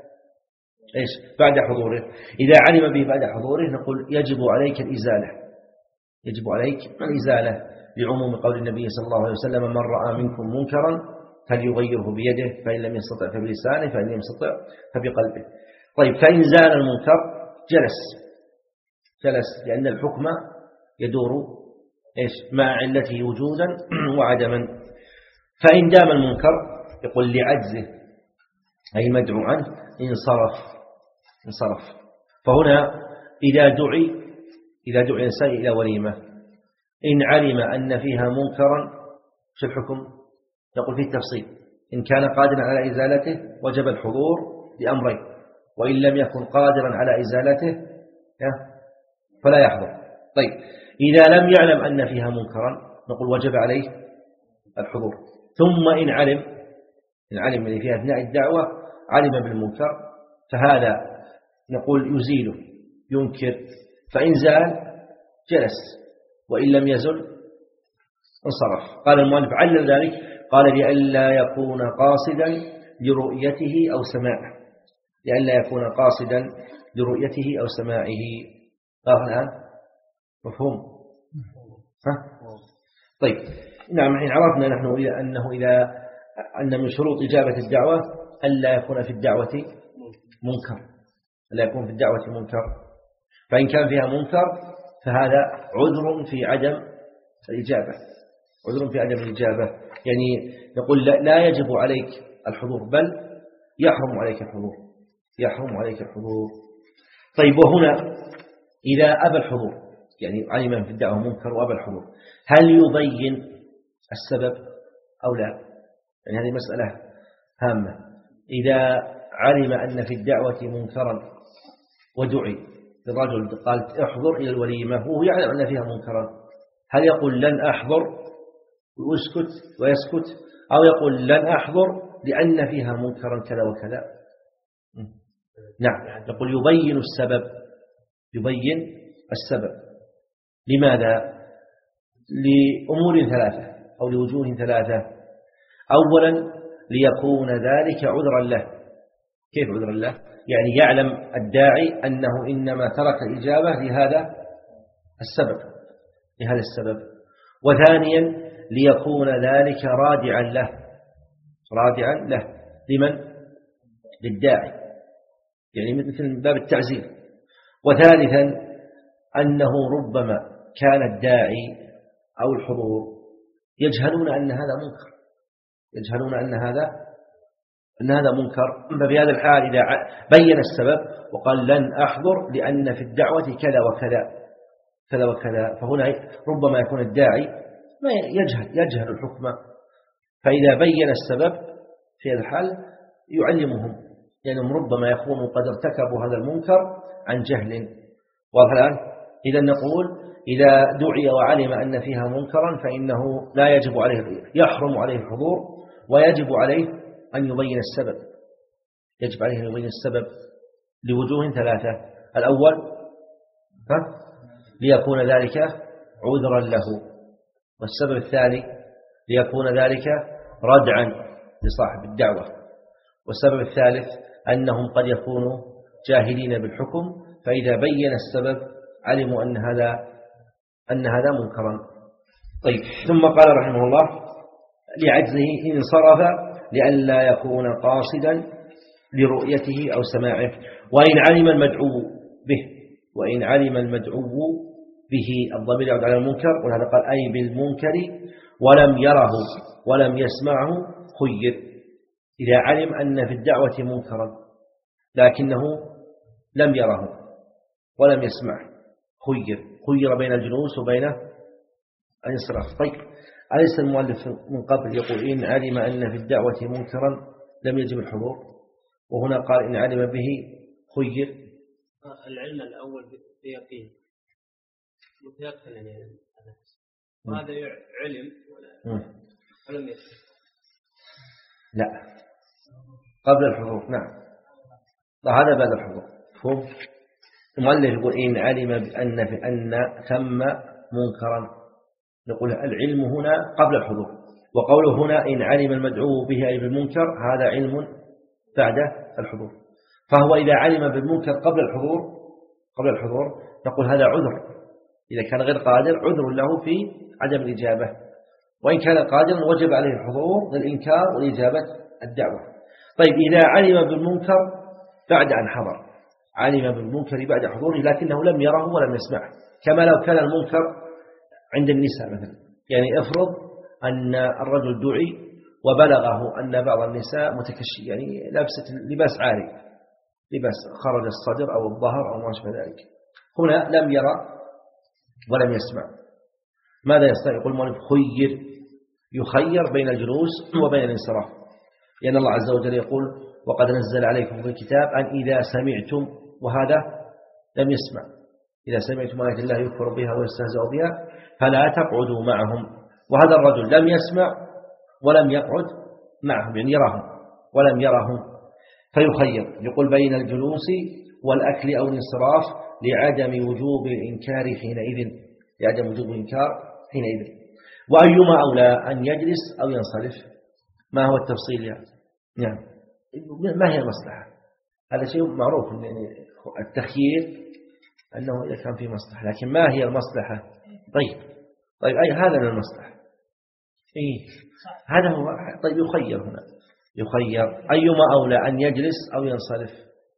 إيش؟ بعد حضوره. إذا علم به بعد حضوره نقول يجب عليك الإزالة، يجب عليك الإزالة لعموم قول النبي صلى الله عليه وسلم من رأى منكم منكرا فليغيره بيده فإن لم يستطع فبلسانه فإن لم يستطع فبقلبه. طيب فإن زال المنكر جلس جلس، لأن الحكم يدور إيش مع علته وجودا وعدما. فإن دام المنكر يقول لعجزه أي المدعو عنه انصرف انصرف. فهنا إذا دعي إذا دعي الإنسان إلى وليمة إن علم أن فيها منكرا شو الحكم؟ يقول فيه التفصيل. إن كان قادرا على إزالته وجب الحضور بأمرين، وإن لم يكن قادرا على إزالته فلا يحضر. طيب إذا لم يعلم أن فيها منكرا نقول وجب عليه الحضور. ثم إن علم إن علم اللي في أثناء الدعوة علم بالمنكر فهذا نقول يزيله ينكر، فإن زال جلس وإن لم يزل انصرف. قال المؤلف علل ذلك قال لئلا يكون قاصدا لرؤيته أو سماعه لئلا يكون قاصدا لرؤيته أو سماعه. قال الآن مفهوم؟ ها؟ طيب نعم، حين عرفنا نحن أنه إذا أن من شروط إجابة الدعوة ألا يكون في الدعوة منكر ألا يكون في الدعوة منكر. فإن كان فيها منكر فهذا عذر في عدم الإجابة عذر في عدم الإجابة يعني نقول لا يجب عليك الحضور بل يحرم عليك الحضور يحرم عليك الحضور. طيب وهنا إذا أبى الحضور يعني علم في الدعوة منكر وأبى الحضور هل يبين السبب أو لا؟ يعني هذه مسألة هامة. إذا علم أن في الدعوة منكرا ودعي الرجل قال احضر إلى الوليمة وهو يعلم أن فيها منكرا، هل يقول لن أحضر ويسكت ويسكت أو يقول لن أحضر لأن فيها منكرا كذا وكذا؟ نعم، يقول يبين السبب يبين السبب. لماذا؟ لأمور ثلاثة أو لوجوه ثلاثة. أولا ليكون ذلك عذرا له. كيف عذرا له؟ يعني يعلم الداعي أنه إنما ترك الإجابة لهذا السبب لهذا السبب. وثانيا ليكون ذلك رادعا له رادعا له لمن؟ للداعي يعني مثل باب التعزير. وثالثا أنه ربما كان الداعي أو الحضور يجهلون أن هذا منكر يجهلون أن هذا أن هذا منكر. ففي هذا الحال إذا بين السبب وقال لن أحضر لأن في الدعوة كذا وكذا كذا وكذا فهنا ربما يكون الداعي ما يجهل يجهل الحكم، فإذا بين السبب في هذا الحال يعلمهم لأنهم يعني ربما يكونوا قد ارتكبوا هذا المنكر عن جهل. والآن إذا نقول إذا دعي وعلم أن فيها منكرا فإنه لا يجب عليه يحرم عليه الحضور ويجب عليه أن يبين السبب يجب عليه أن يبين السبب لوجوه ثلاثة. الأول ها؟ ليكون ذلك عذرا له، والسبب الثاني ليكون ذلك ردعا لصاحب الدعوة، والسبب الثالث أنهم قد يكونوا جاهلين بالحكم فإذا بين السبب علموا أن هذا أن هذا منكرا. طيب ثم قال رحمه الله لعجزه إن صرف لئلا يكون قاصدا لرؤيته أو سماعه. وإن علم المدعو به وإن علم المدعو به الضمير يعود على المنكر وهذا قال أي بالمنكر ولم يره ولم يسمعه خير. إذا علم أن في الدعوة منكرا لكنه لم يره ولم يسمعه خير خير بين الجلوس وبين الانصراف. طيب أليس المؤلف من قبل يقول إن علم أن في الدعوة منكرا لم يجب الحضور، وهنا قال إن علم به خير. العلم الأول بيقين متيقن يعني وهذا علم ولم يسمع لا قبل الحضور. نعم هذا بعد الحضور. فهم المؤلف يقول إن علم بأن في أن ثم منكرا نقول العلم هنا قبل الحضور، وقوله هنا إن علم المدعو به أي بالمنكر هذا علم بعد الحضور. فهو إذا علم بالمنكر قبل الحضور قبل الحضور نقول هذا عذر. إذا كان غير قادر عذر له في عدم الإجابة، وإن كان قادرا وجب عليه الحضور للإنكار والإجابة الدعوة. طيب إذا علم بالمنكر بعد أن حضر علم بالمنكر بعد حضوره لكنه لم يره ولم يسمعه، كما لو كان المنكر عند النساء مثلا. يعني افرض أن الرجل دعي وبلغه أن بعض النساء متكشي، يعني لابسة لباس عاري، لباس خرج الصدر أو الظهر أو ما شابه ذلك، هنا لم يرى ولم يسمع، ماذا يستطيع؟ يقول المؤلف خير، يخير بين الجلوس وبين الانصراف، لأن الله عز وجل يقول وقد نزل عليكم في الكتاب أن إذا سمعتم، وهذا لم يسمع، إذا سمعتم آيات الله يكفر بها ويستهزأ بها فلا تقعدوا معهم، وهذا الرجل لم يسمع ولم يقعد معهم، يعني يراهم ولم يرهم، فيخير. يقول بين الجلوس والأكل أو الانصراف لعدم وجوب الإنكار حينئذ، لعدم وجوب الإنكار حينئذ. وأيما أولى أن يجلس أو ينصرف؟ ما هو التفصيل يعني؟ نعم، ما هي المصلحة؟ هذا شيء معروف، التخيير أنه إذا كان في مصلحة، لكن ما هي المصلحة؟ طيب طيب أي هذا من المصلحة، إيه هذا هو. طيب يخير هنا، يخير أيما أولى أن يجلس أو ينصرف؟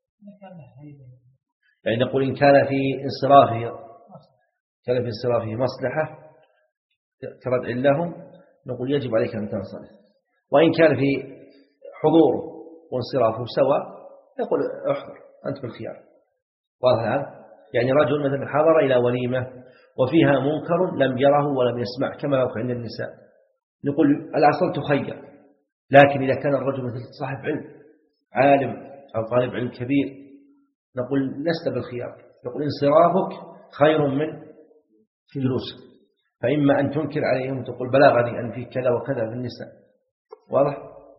يعني نقول إن كان في انصرافه كان في انصرافه مصلحة كردع لهم نقول يجب عليك أن تنصرف، وإن كان في حضوره وانصرافه سواء نقول احضر أنت بالخيار. واضح الآن؟ يعني رجل مثلا حضر إلى وليمة وفيها منكر لم يره ولم يسمع، كما لو عند النساء، نقول الأصل تخير، لكن إذا كان الرجل مثل صاحب علم عالم أو طالب علم كبير نقول لست بالخيار، نقول انصرافك خير من جلوسك، فإما أن تنكر عليهم تقول بلغني أن في كذا وكذا في النساء، واضح،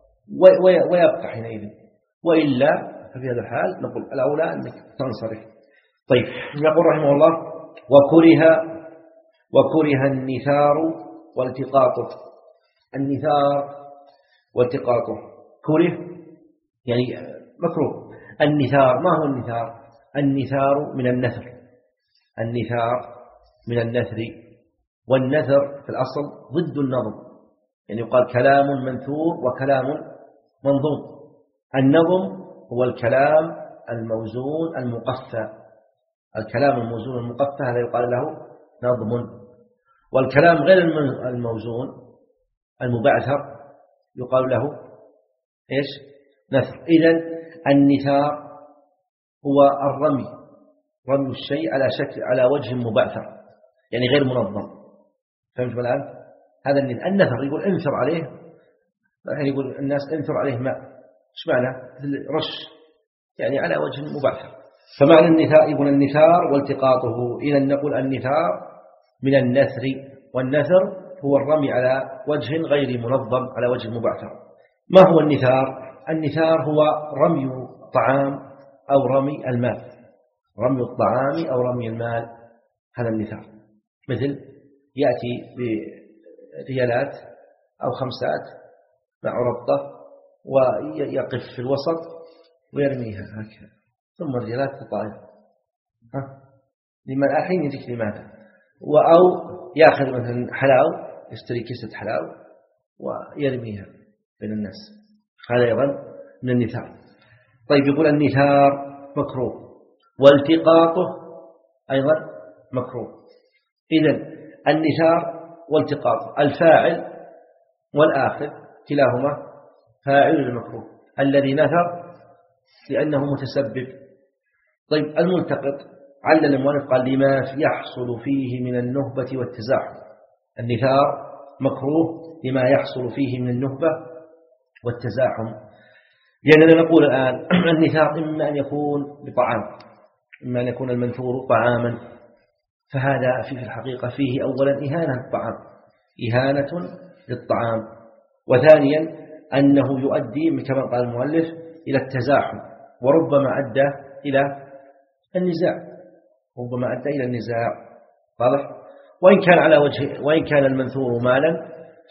ويبقى حينئذ، وإلا ففي هذا الحال نقول الأولى أنك تنصرف. طيب يقول رحمه الله وكره وكره النثار والتقاطه. النثار والتقاطه كره يعني مكروه. النثار، ما هو النثار؟ النثار من النثر، النثار من النثر، والنثر في الأصل ضد النظم، يعني يقال كلام منثور وكلام منظوم. النظم هو الكلام الموزون المقفى، الكلام الموزون المقفى هذا يقال له نظم، والكلام غير الموزون المبعثر يقال له إيش؟ نثر. إذن النثار هو الرمي، رمي الشيء على شكل على وجه مبعثر، يعني غير منظم. فهمت الآن؟ هذا النثر يقول انثر عليه، الحين يقول الناس انثر عليه ماء، ايش معنى؟ رش، يعني على وجه مبعثر. فمعنى النثار يقول النثار والتقاطه. إذا نقول النثار من النثر، والنثر هو الرمي على وجه غير منظم على وجه مبعثر. ما هو النثار؟ النثار هو رمي الطعام أو رمي المال، رمي الطعام أو رمي المال، هذا النثار. مثل يأتي بريالات أو خمسات مع ربطة ويقف في الوسط ويرميها هكذا، ثم الريالات تطاير، ها لما الحين يجيك لماذا؟ أو يأخذ مثلا حلاو، يشتري كيسة حلاو ويرميها بين الناس، هذا أيضا من النثار. طيب يقول النثار مكروه، والتقاطه أيضا مكروه. إذن النثار والتقاطه الفاعل والآخذ كلاهما فاعل المكروه، الذي نثر لأنه متسبب. طيب الملتقط علل المؤلف قال لما يحصل فيه من النهبة والتزاحم. النثار مكروه لما يحصل فيه من النهبة والتزاحم، لأننا نقول الآن النثار إما أن يكون بطعام، إما أن يكون المنثور طعاما، فهذا في الحقيقة فيه أولا إهانة الطعام، إهانة للطعام، وثانيا أنه يؤدي كما قال المؤلف إلى التزاحم، وربما أدى إلى النزاع، ربما أدى إلى النزاع، واضح؟ وإن كان على وجه وإن كان المنثور مالا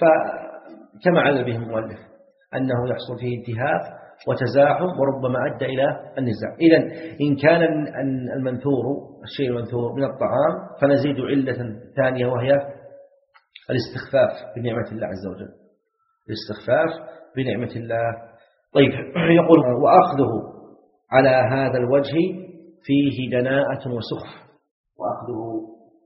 فكما علل به المؤلف أنه يحصل فيه انتهاك وتزاحم وربما أدى إلى النزاع. إذن إن كان المنثور الشيء المنثور من الطعام فنزيد علة ثانية وهي الاستخفاف بنعمة الله عز وجل، الاستخفاف بنعمة الله. طيب يقول وأخذه على هذا الوجه فيه دناءة وسخف وأخذه.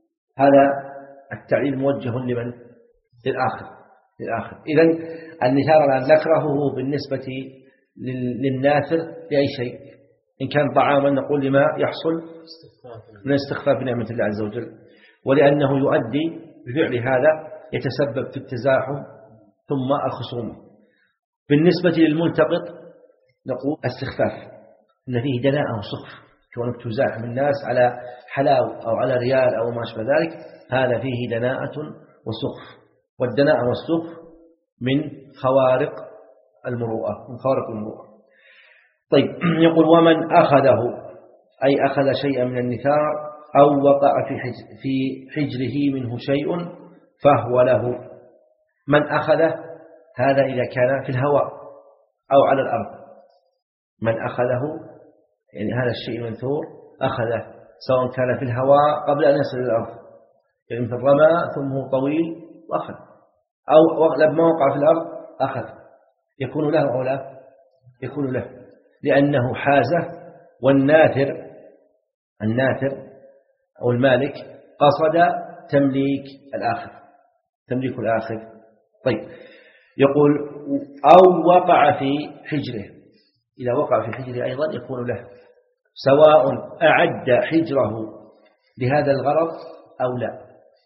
هذا التعليل موجه لمن؟ للآخر للآخر. إذن النثار الآن نكرهه بالنسبة للناثر لأي شيء. إن كان طعاما نقول لما يحصل من استخفاف بنعمة الله عز وجل، ولأنه يؤدي بفعل هذا يتسبب في التزاحم ثم الخصومة. بالنسبة للملتقط نقول استخفاف، إن فيه دناءة وسخف، كونك تزاحم الناس على حلاو أو على ريال أو ما شابه ذلك، هذا فيه دناءة وسخف. والدناءة والسخف من خوارق المروءة من خوارق المروءة. طيب يقول ومن أخذه أي أخذ شيئا من النثار أو وقع في حجر في حجره منه شيء فهو له. من أخذه هذا إذا كان في الهواء أو على الأرض. من أخذه يعني هذا الشيء منثور أخذه، سواء كان في الهواء قبل أن يصل إلى الأرض، يعني في الرمى ثم هو طويل وأخذ، أو لما وقع في الأرض أخذ، يكون له أو لا؟ يكون له، لأنه حازه. والناثر الناثر أو المالك قصد تمليك الآخر تمليك الآخر. طيب يقول أو وقع في حجره. إذا وقع في حجره أيضا يكون له، سواء أعد حجره لهذا الغرض أو لا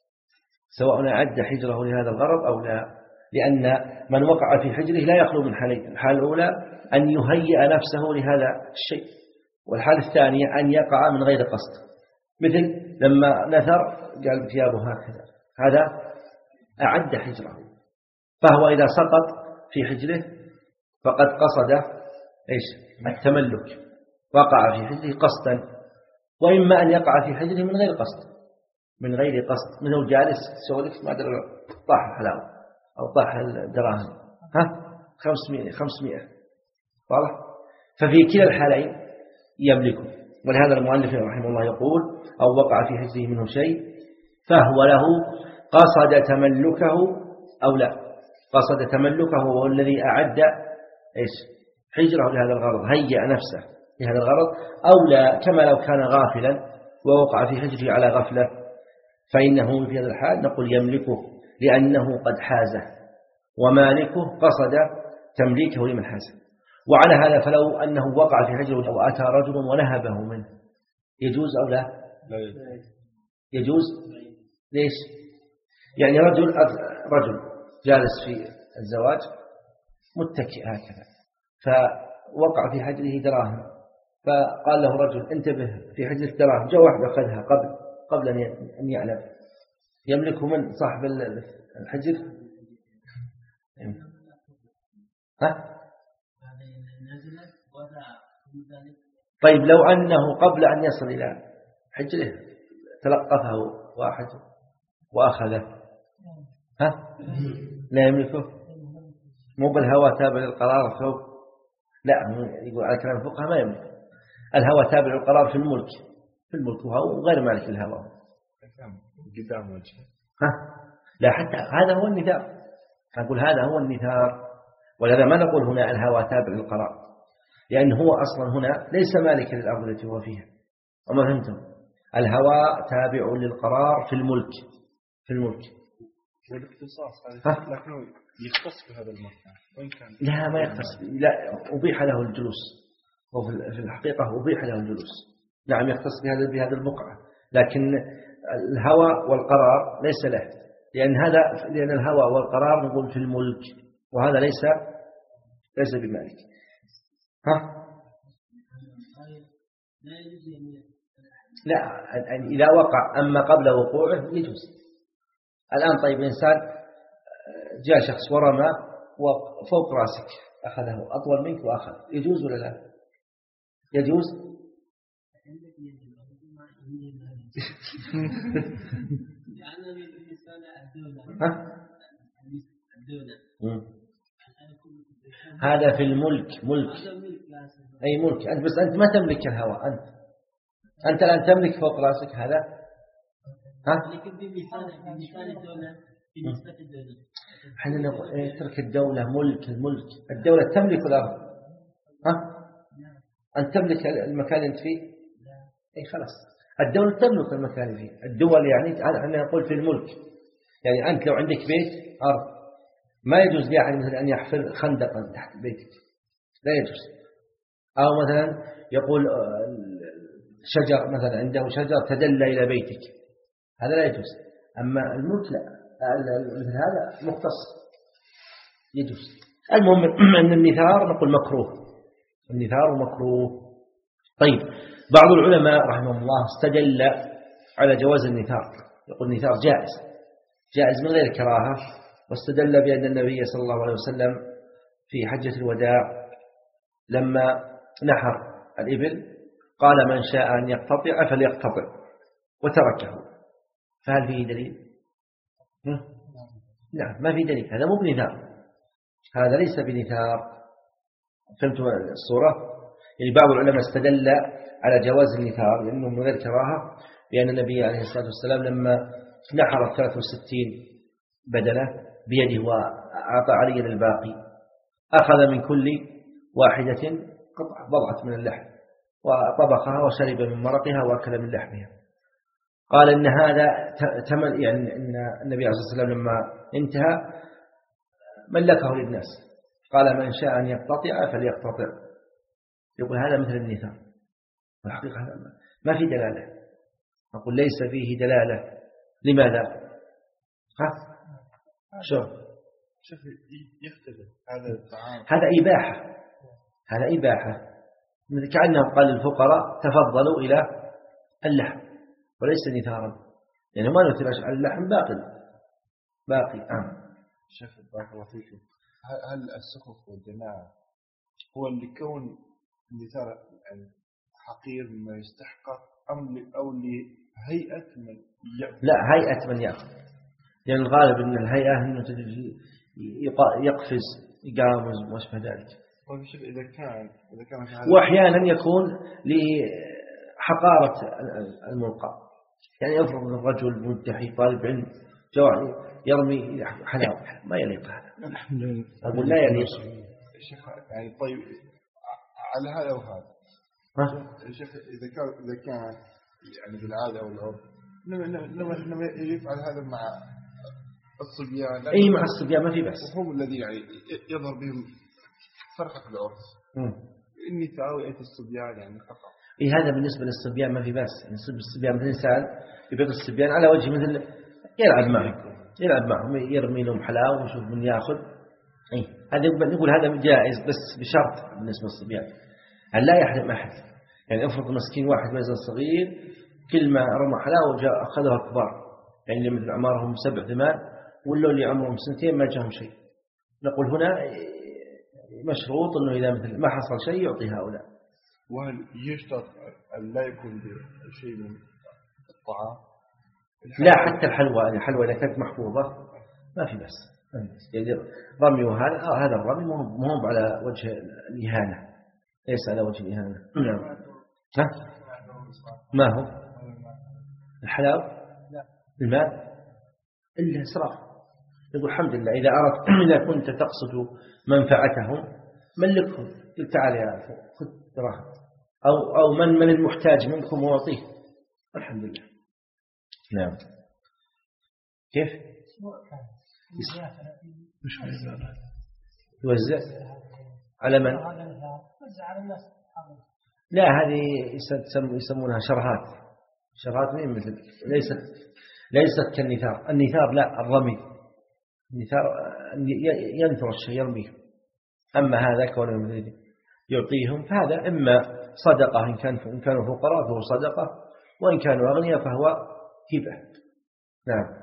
سواء أعد حجره لهذا الغرض أو لا لأن من وقع في حجره لا يخلو من حالين. الحالة الأولى أن يهيئ نفسه لهذا الشيء، والحالة الثانية أن يقع من غير قصد، مثل لما نثر قال ثيابه هكذا، هذا أعد حجره، فهو إذا سقط في حجره فقد قصد إيش؟ التملك، وقع في حجره قصدا. وإما أن يقع في حجره من غير قصد من غير قصد منه جالس سولف ما أدري طاح الحلاوة أو طاح الدراهم ها خمسمائة خمسمائة واضح. ففي كلا الحالين يملكه. ولهذا المؤلف رحمه الله يقول أو وقع في حجره منه شيء فهو له قصد تملكه أو لا. قصد تملكه هو الذي أعد إيش حجره لهذا الغرض، هيأ نفسه لهذا الغرض، أو لا كما لو كان غافلا ووقع في حجره على غفلة، فإنه في هذا الحال نقول يملكه لأنه قد حازه، ومالكه قصد تمليكه لمن حازه. وعلى هذا فلو أنه وقع في حجره أو أتى رجل ونهبه منه يجوز أو لا؟ يجوز. ليش؟ يعني رجل رجل جالس في الزواج متكئ هكذا، فوقع في حجره دراهم، فقال له رجل انتبه في حجرك دراهم، جاء واحد أخذها قبل قبل أن يعلم، يملكه من صاحب الحجر؟ ها؟ طيب لو أنه قبل أن يصل إلى حجره تلقفه واحد وأخذه، ها؟ لا يملكه؟ مو بالهوى تابع للقرار فوق؟ لا، يقول على كلام الفقهاء ما يملك. الهوى تابع للقرار في الملك في الملك وهو غير مالك للهوى. قدام وجهه. ها؟ لا، حتى هذا هو النثار. أقول هذا هو النثار، ولهذا ما نقول هنا الهوى تابع للقرار، لأن هو أصلا هنا ليس مالكا للأرض التي هو فيها. وما فهمتم؟ الهوى تابع للقرار في الملك في الملك والاختصاص هذا لكنه يختص بهذا المكان وإن كان لا ما يختص. لا، أبيح له الجلوس، وفي الحقيقة أبيح له الجلوس. نعم يختص بهذا بهذا البقعة، لكن الهوى والقرار ليس له، لأن هذا لأن الهوى والقرار نقول في الملك، وهذا ليس ليس بمالك. ها؟ لا، إذا وقع، أما قبل وقوعه يجوز. الآن طيب إنسان جاء شخص ورمى وفوق راسك أخذه أطول منك وأخذ، يجوز ولا لا؟ يجوز. ها؟ هذا في الملك ملك أي ملك أنت، بس أنت ما تملك الهوى، أنت أنت الآن تملك فوق راسك هذا. ها؟ احنا نقول ترك الدولة ملك الملك، الدولة تملك الأرض. ها؟ أنت تملك المكان أنت فيه؟ أي خلاص الدولة تملك المكان فيه. الدول يعني أنا أقول في الملك، يعني أنت لو عندك بيت أرض ما يجوز لأحد مثلا أن يحفر خندقا تحت بيتك، لا يجوز. أو مثلا يقول شجر مثلا عنده شجر تدلى إلى بيتك، هذا لا يجوز. أما الملك لا، مثل هذا مختص يجوز. المهم أن النثار نقول مكروه، النثار مكروه. طيب بعض العلماء رحمه الله استدل على جواز النثار، يقول النثار جائز جائز من غير كراهة، واستدل بأن النبي صلى الله عليه وسلم في حجة الوداع لما نحر الإبل قال من شاء أن يقتطع فليقتطع وتركه. فهل فيه دليل؟ نعم ما في دليل، هذا مو بنثار، هذا ليس بنثار. فهمتم الصورة؟ يعني بعض العلماء استدل على جواز النثار لأنه من غير كراهة، لأن النبي عليه الصلاة والسلام لما نحر ثلاث وستين بدنة بيده وأعطى علي الباقي أخذ من كل واحدة قطعة بضعة من اللحم وطبخها وشرب من مرقها وأكل من لحمها. قال إن هذا تمل، يعني أن النبي عليه الصلاة والسلام لما انتهى ملكه للناس قال من شاء أن يقتطع فليقتطع. يقول هذا مثل النثار، والحقيقة ما في دلالة، نقول ليس فيه دلالة. لماذا؟ ها؟ شو؟ شوف يختلف هذا الطعام، هذا إباحة، هذا إباحة، كأنه قال للفقراء تفضلوا إلى اللحم وليس نثارا، يعني ما نثرش على اللحم باقي باقي. آه. شوف بارك الله فيكم، هل السخف والجماعة هو اللي كون النثار يعني حقير مما يستحقه أم أو لهيئة من يأخذ؟ لا، هيئة من يأخذ، يعني الغالب أن الهيئة أنه يقفز يقامز وما شابه ذلك. شوف إذا كان إذا كان وأحيانا يكون لحقارة الملقى، يعني يفرض الرجل مدحي طالب علم جوع يرمي حلاوة، ما يليق هذا، أقول لا يليق. يعني طيب على هذا وهذا، شوف إذا كان إذا كان يعني بالعادة أو العرف لما يفعل هذا مع الصبيان، أي مع الصبيان ما في بس، وهم الذي يعني يظهر بهم فرقة العرف إني تعاوية الصبيان يعني فقط. إيه هذا بالنسبة للصبيان ما في بس، يعني الصبيان مثل إنسان يبيض الصبيان على وجه مثل يلعب معهم يلعب معهم يرمي لهم حلاوة ويشوف من يأخذ. إيه هذا نقول هذا جائز بس بشرط بالنسبة للصبيان أن لا يحرم أحد. يعني افرض مسكين واحد مثلا صغير كل ما رمى حلاوة جاء أخذها كبار، يعني اللي مثل عمرهم سبع ثمان واللي اللي عمرهم سنتين ما جاهم شيء، نقول هنا مشروط أنه إذا مثل ما حصل شيء يعطي هؤلاء. وهل يشترط أن لا يكون بشيء من الطعام؟ لا حتى الحلوى، الحلوى إذا كانت محفوظة ما في بس، يعني رمي وهذا آه هذا الرمي مهم على وجه الإهانة، ليس على وجه الإهانة. نعم. ها؟ ما هو الحلاوة؟ الماء إلا إسراف. يقول الحمد لله إذا أردت إذا كنت تقصد منفعتهم ملكهم، قل تعال يا خذ دراهم، أو أو من من المحتاج منكم واعطيه، الحمد لله. نعم. كيف؟ يوزع على من؟ لا هذه يسمونها شرهات، شرهات مين مثل ليست ليست كالنثار. النثار لا الرمي، النثار ينثر الشيء يرميه، أما هذا كونه يعطيهم فهذا إما صدقة إن كان إن كانوا فقراء فهو صدقة، وإن كانوا أغنياء فهو هبة. نعم.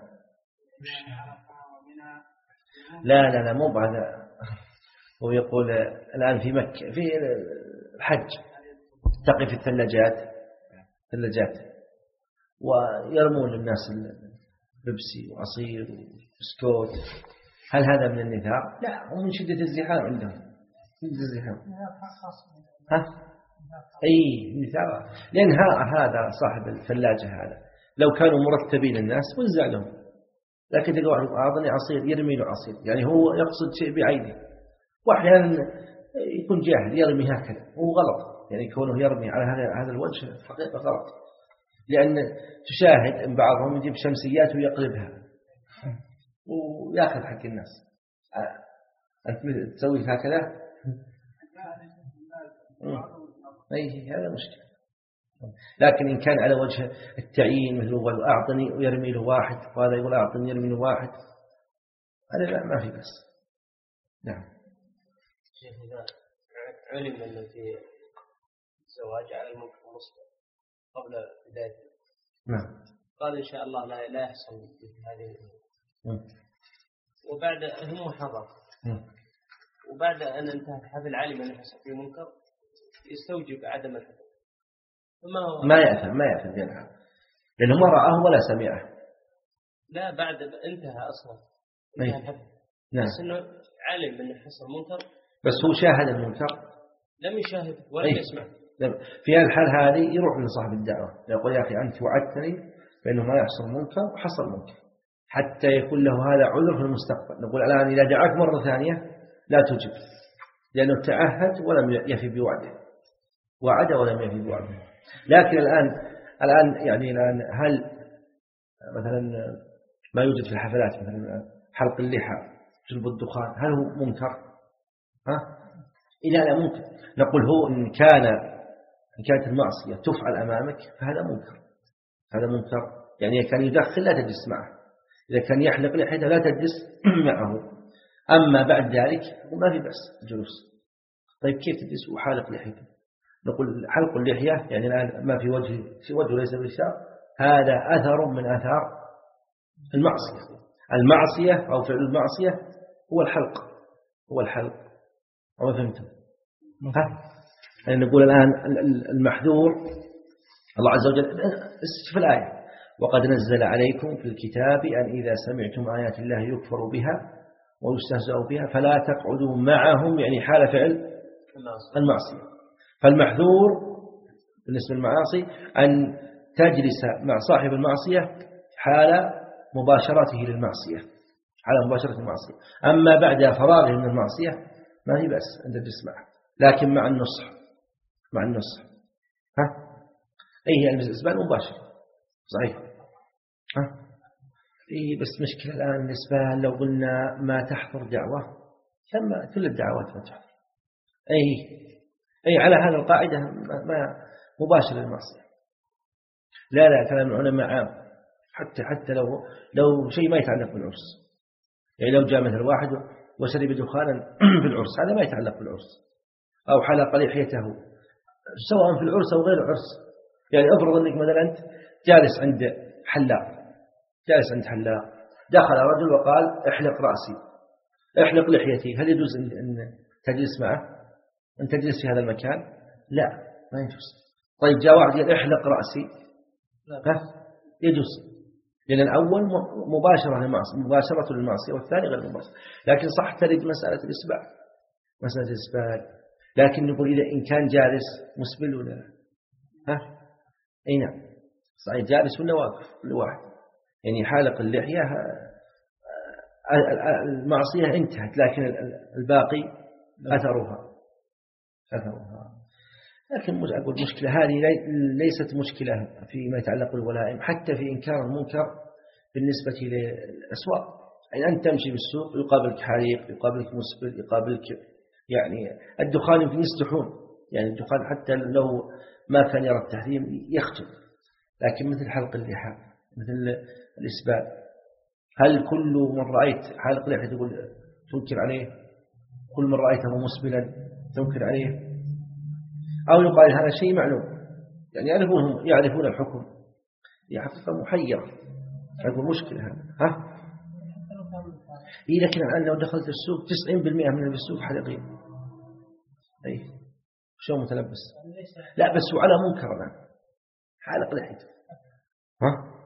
لا لا لا مو بعد. هو يقول الآن في مكة في الحج تقف الثلاجات ثلاجات ويرمون للناس بيبسي وعصير وبسكوت، هل هذا من النثار؟ لا، هو من شدة الزحام عندهم، من شدة الزحام. ها؟ أي نثار، لأن هذا صاحب الثلاجة هذا لو كانوا مرتبين الناس وزع لهم، لكن تلقى واحد أعطني عصير يرمي له عصير، يعني هو يقصد شيء بعينه، وأحيانا يكون جاهل يرمي هكذا، وهو غلط، يعني كونه يرمي على هذا هذا الوجه حقيقة غلط. لأن تشاهد أن بعضهم يجيب شمسيات ويقلبها ويأخذ حق الناس. أنت تسوي هكذا؟ أي هذا مشكلة. لكن إن كان على وجه التعيين مثل يقول أعطني ويرمي له واحد وهذا يقول أعطني يرمي له واحد، هذا لا ما في بس. نعم. شيخ إذا علم أن في زواج على الممكن مسبق قبل بداية نعم قال إن شاء الله لا لا يحصل هذه الأمور، وبعد هم حضر وبعد أن انتهى الحفل علم أن يحصل في منكر يستوجب عدم الحفل، فما هو ما يأثم ما يأثم بينها لأنه ما رآه ولا سمعه. لا بعد انتهى أصلا انتهى الحفل. نعم. بس إنه علم أن يحصل منكر بس هو شاهد المنكر لم يشاهد ولا يسمع. في الحال هذه يروح لصاحب الدعوة يقول يا أخي أنت وعدتني بأنه ما يحصل منكر وحصل منكر، حتى يكون له هذا عذر في المستقبل. نقول الآن إذا دعاك مرة ثانية لا تجب لأنه تعهد ولم يفي بوعده، وعد ولم يفي بوعده. لكن الآن الآن يعني الآن هل مثلا ما يوجد في الحفلات مثلا حلق اللحى جلب الدخان هل هو منكر؟ ها؟ إلا لا ممكن نقول هو إن كان إن كانت المعصية تفعل أمامك فهذا منكر، هذا منكر. يعني كان يدخل لا تجلس معه، إذا كان يحلق لحيته لا تجلس معه. أما بعد ذلك ما في بأس الجلوس. طيب كيف تجلس وحالق لحيته؟ نقول حلق اللحية يعني الآن ما في وجه في وجه ليس بالشعر، هذا أثر من آثار المعصية. المعصية أو فعل المعصية هو الحلق، هو الحلق. أو فهمتم؟ ها؟ يعني نقول الآن المحذور الله عز وجل في الآية وقد نزل عليكم في الكتاب أن إذا سمعتم آيات الله يكفر بها ويستهزأ بها فلا تقعدوا معهم، يعني حال فعل المعصية. فالمحذور بالنسبة للمعاصي أن تجلس مع صاحب المعصية حال مباشرته للمعصية، حال مباشرة المعصية. أما بعد فراغه من المعصية ما هي بأس أن تجلس معه، لكن مع النصح، مع النصح. ها؟ أي هي الإسبان مباشرة صحيح. ها؟ إيه بس مشكلة الآن الإسبان لو قلنا ما تحضر دعوة كما كل الدعوات ما تحضر. أي أي على هذا القاعدة ما مباشر للمعصية. لا لا كلام العلماء عام، حتى حتى لو لو شيء ما يتعلق بالعرس، يعني لو جاء مثل واحد وشرب دخانا في العرس هذا ما يتعلق بالعرس، أو حلق لحيته سواء في العرس أو غير العرس. يعني أفرض أنك مثلا أنت جالس عند حلاق، جالس عند حلاق دخل رجل وقال احلق رأسي احلق لحيتي، هل يجوز أن تجلس معه أن تجلس في هذا المكان؟ لا ما يجوز. طيب جاء واحد قال احلق رأسي ها يجوز، لأن الأول مباشرة للمعصية، مباشرة للمعصية، والثاني غير مباشرة. لكن صح ترد مسألة الإسبال، مسألة الإسبال. لكن نقول إذا إن كان جالس مسبل ولا ها أي نعم صحيح جالس ولا واقف كل واحد، يعني حالق اللحية المعصية انتهت، لكن الباقي أثرها أثرها. لكن أقول المشكلة هذه ليست مشكلة فيما يتعلق بالولائم، حتى في إنكار المنكر بالنسبة للأسواق. يعني أنت تمشي بالسوق يقابلك حريق، يقابلك مسبل، يقابلك يعني الدخان يمكن يستحون، يعني الدخان حتى لو ما كان يرى التحريم يخجل. لكن مثل حلق اللحى مثل الإسبال، هل كل من رأيت حالق لحية تقول تنكر عليه؟ كل من رأيته مسبلا تنكر عليه؟ أو يقال هذا شيء معلوم، يعني يعرفون يعرفون الحكم، هي حقيقة محيرة. هذا مشكلة هذا. ها؟ إيه لكن الآن لو دخلت السوق تسعين بالمئة من السوق حلقين، أي شو متلبس؟ لا بس وعلى منكر الآن حالق لحيته. ها؟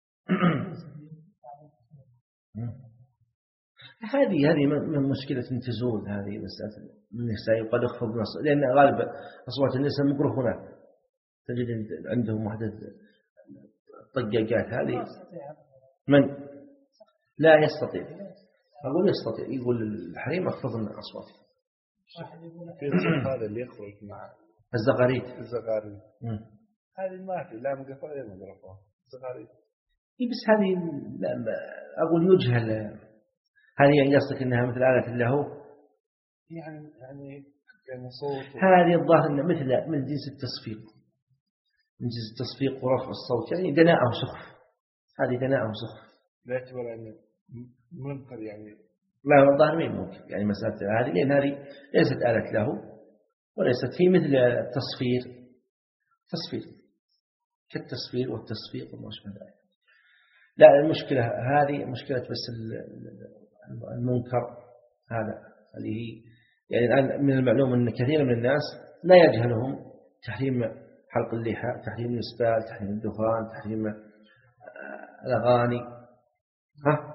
هذه هذه من مشكلة تزول هذه مسألة النساء وقد يخفض نص، لأن غالب أصوات النساء ميكروفونات، تجد عندهم وحدة طقاقات. هذه من لا يستطيع، أقول يستطيع يقول الحريم أخفض أصوات. في الصوت هذا اللي يخرج مع الزغاريد الزغاريد هذه ما في لا مقفلة ولا مقرفة صغاري. بس هذه أقول يجهل، هذه يعني قصدك أنها مثل آلة له يعني يعني يعني صوت. هذه الظاهر أنها مثل من جنس التصفيق، من جنس التصفيق ورفع الصوت، يعني دناء أو سخف. هذه دناء أو سخف. لا يعتبر أنه منكر يعني. لا الظاهر ما يمكن يعني مسألة هذه، لأن هذه ليست آلة له وليست هي مثل التصفير، تصفير كالتصفير والتصفيق وما شابه ذلك. لا المشكلة هذه مشكلة بس المنكر هذا، اللي هي يعني الآن من المعلوم أن كثير من الناس لا يجهلهم تحريم حلق اللحى، تحريم الإسبال، تحريم الدخان، تحريم الأغاني. ها؟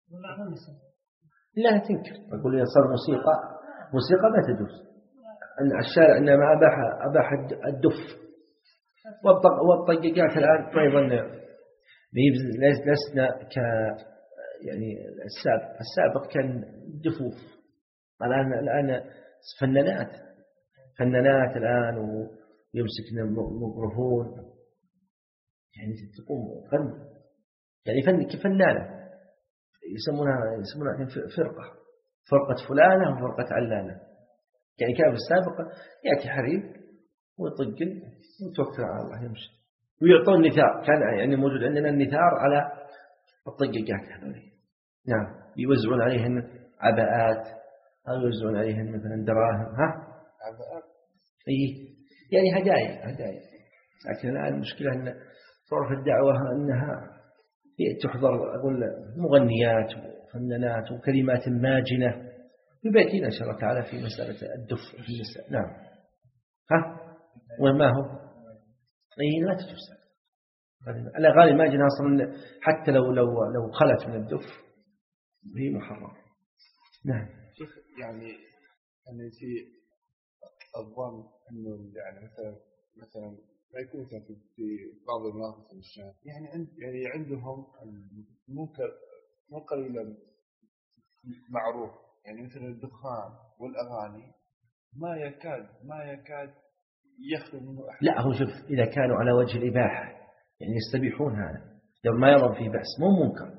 لا تنكر، أقول لي صار موسيقى، موسيقى ما تجوز. الشارع إنما أباح أباح الدف والطقيقات الآن أيضا لسنا ك يعني السابق السابق كان دفوف. الآن الآن فنانات فنانات الآن ويمسكنا ميكروفون، يعني تقوم فن، يعني فن كفنانة يسمونها يسمونها فرقة فرقة فلانة وفرقة علانة. يعني كان في السابق يأتي حريم ويطقن وتوكل على الله يمشي ويعطون نثار. كان يعني موجود عندنا النثار على الطقيقات هذول. نعم يوزعون عليهن عباءات أو يوزعون عليهن مثلا دراهم. ها عباءات إيه يعني هدايا هدايا. لكن الآن المشكلة أن صار في الدعوة أنها تحضر أقول مغنيات وفنانات وكلمات ماجنة. يبيتنا إن شاء الله تعالى في مسألة الدف في النساء. نعم. ها وما هو أي لا تجوز الأغاني ماجنة أصلا، حتى لو لو لو خلت من الدف هي محرمة. نعم. يعني يعني في الظن إنه يعني مثلا مثلا ما يكون في في بعض المناطق في الشام يعني عند يعني عندهم منكر منكر قليلا معروف، يعني مثل الدخان والأغاني ما يكاد ما يكاد يخلو منه أحد. لا هو شوف إذا كانوا على وجه الإباحة يعني يستبيحون هذا لو ما يرى فيه بأس مو منكر.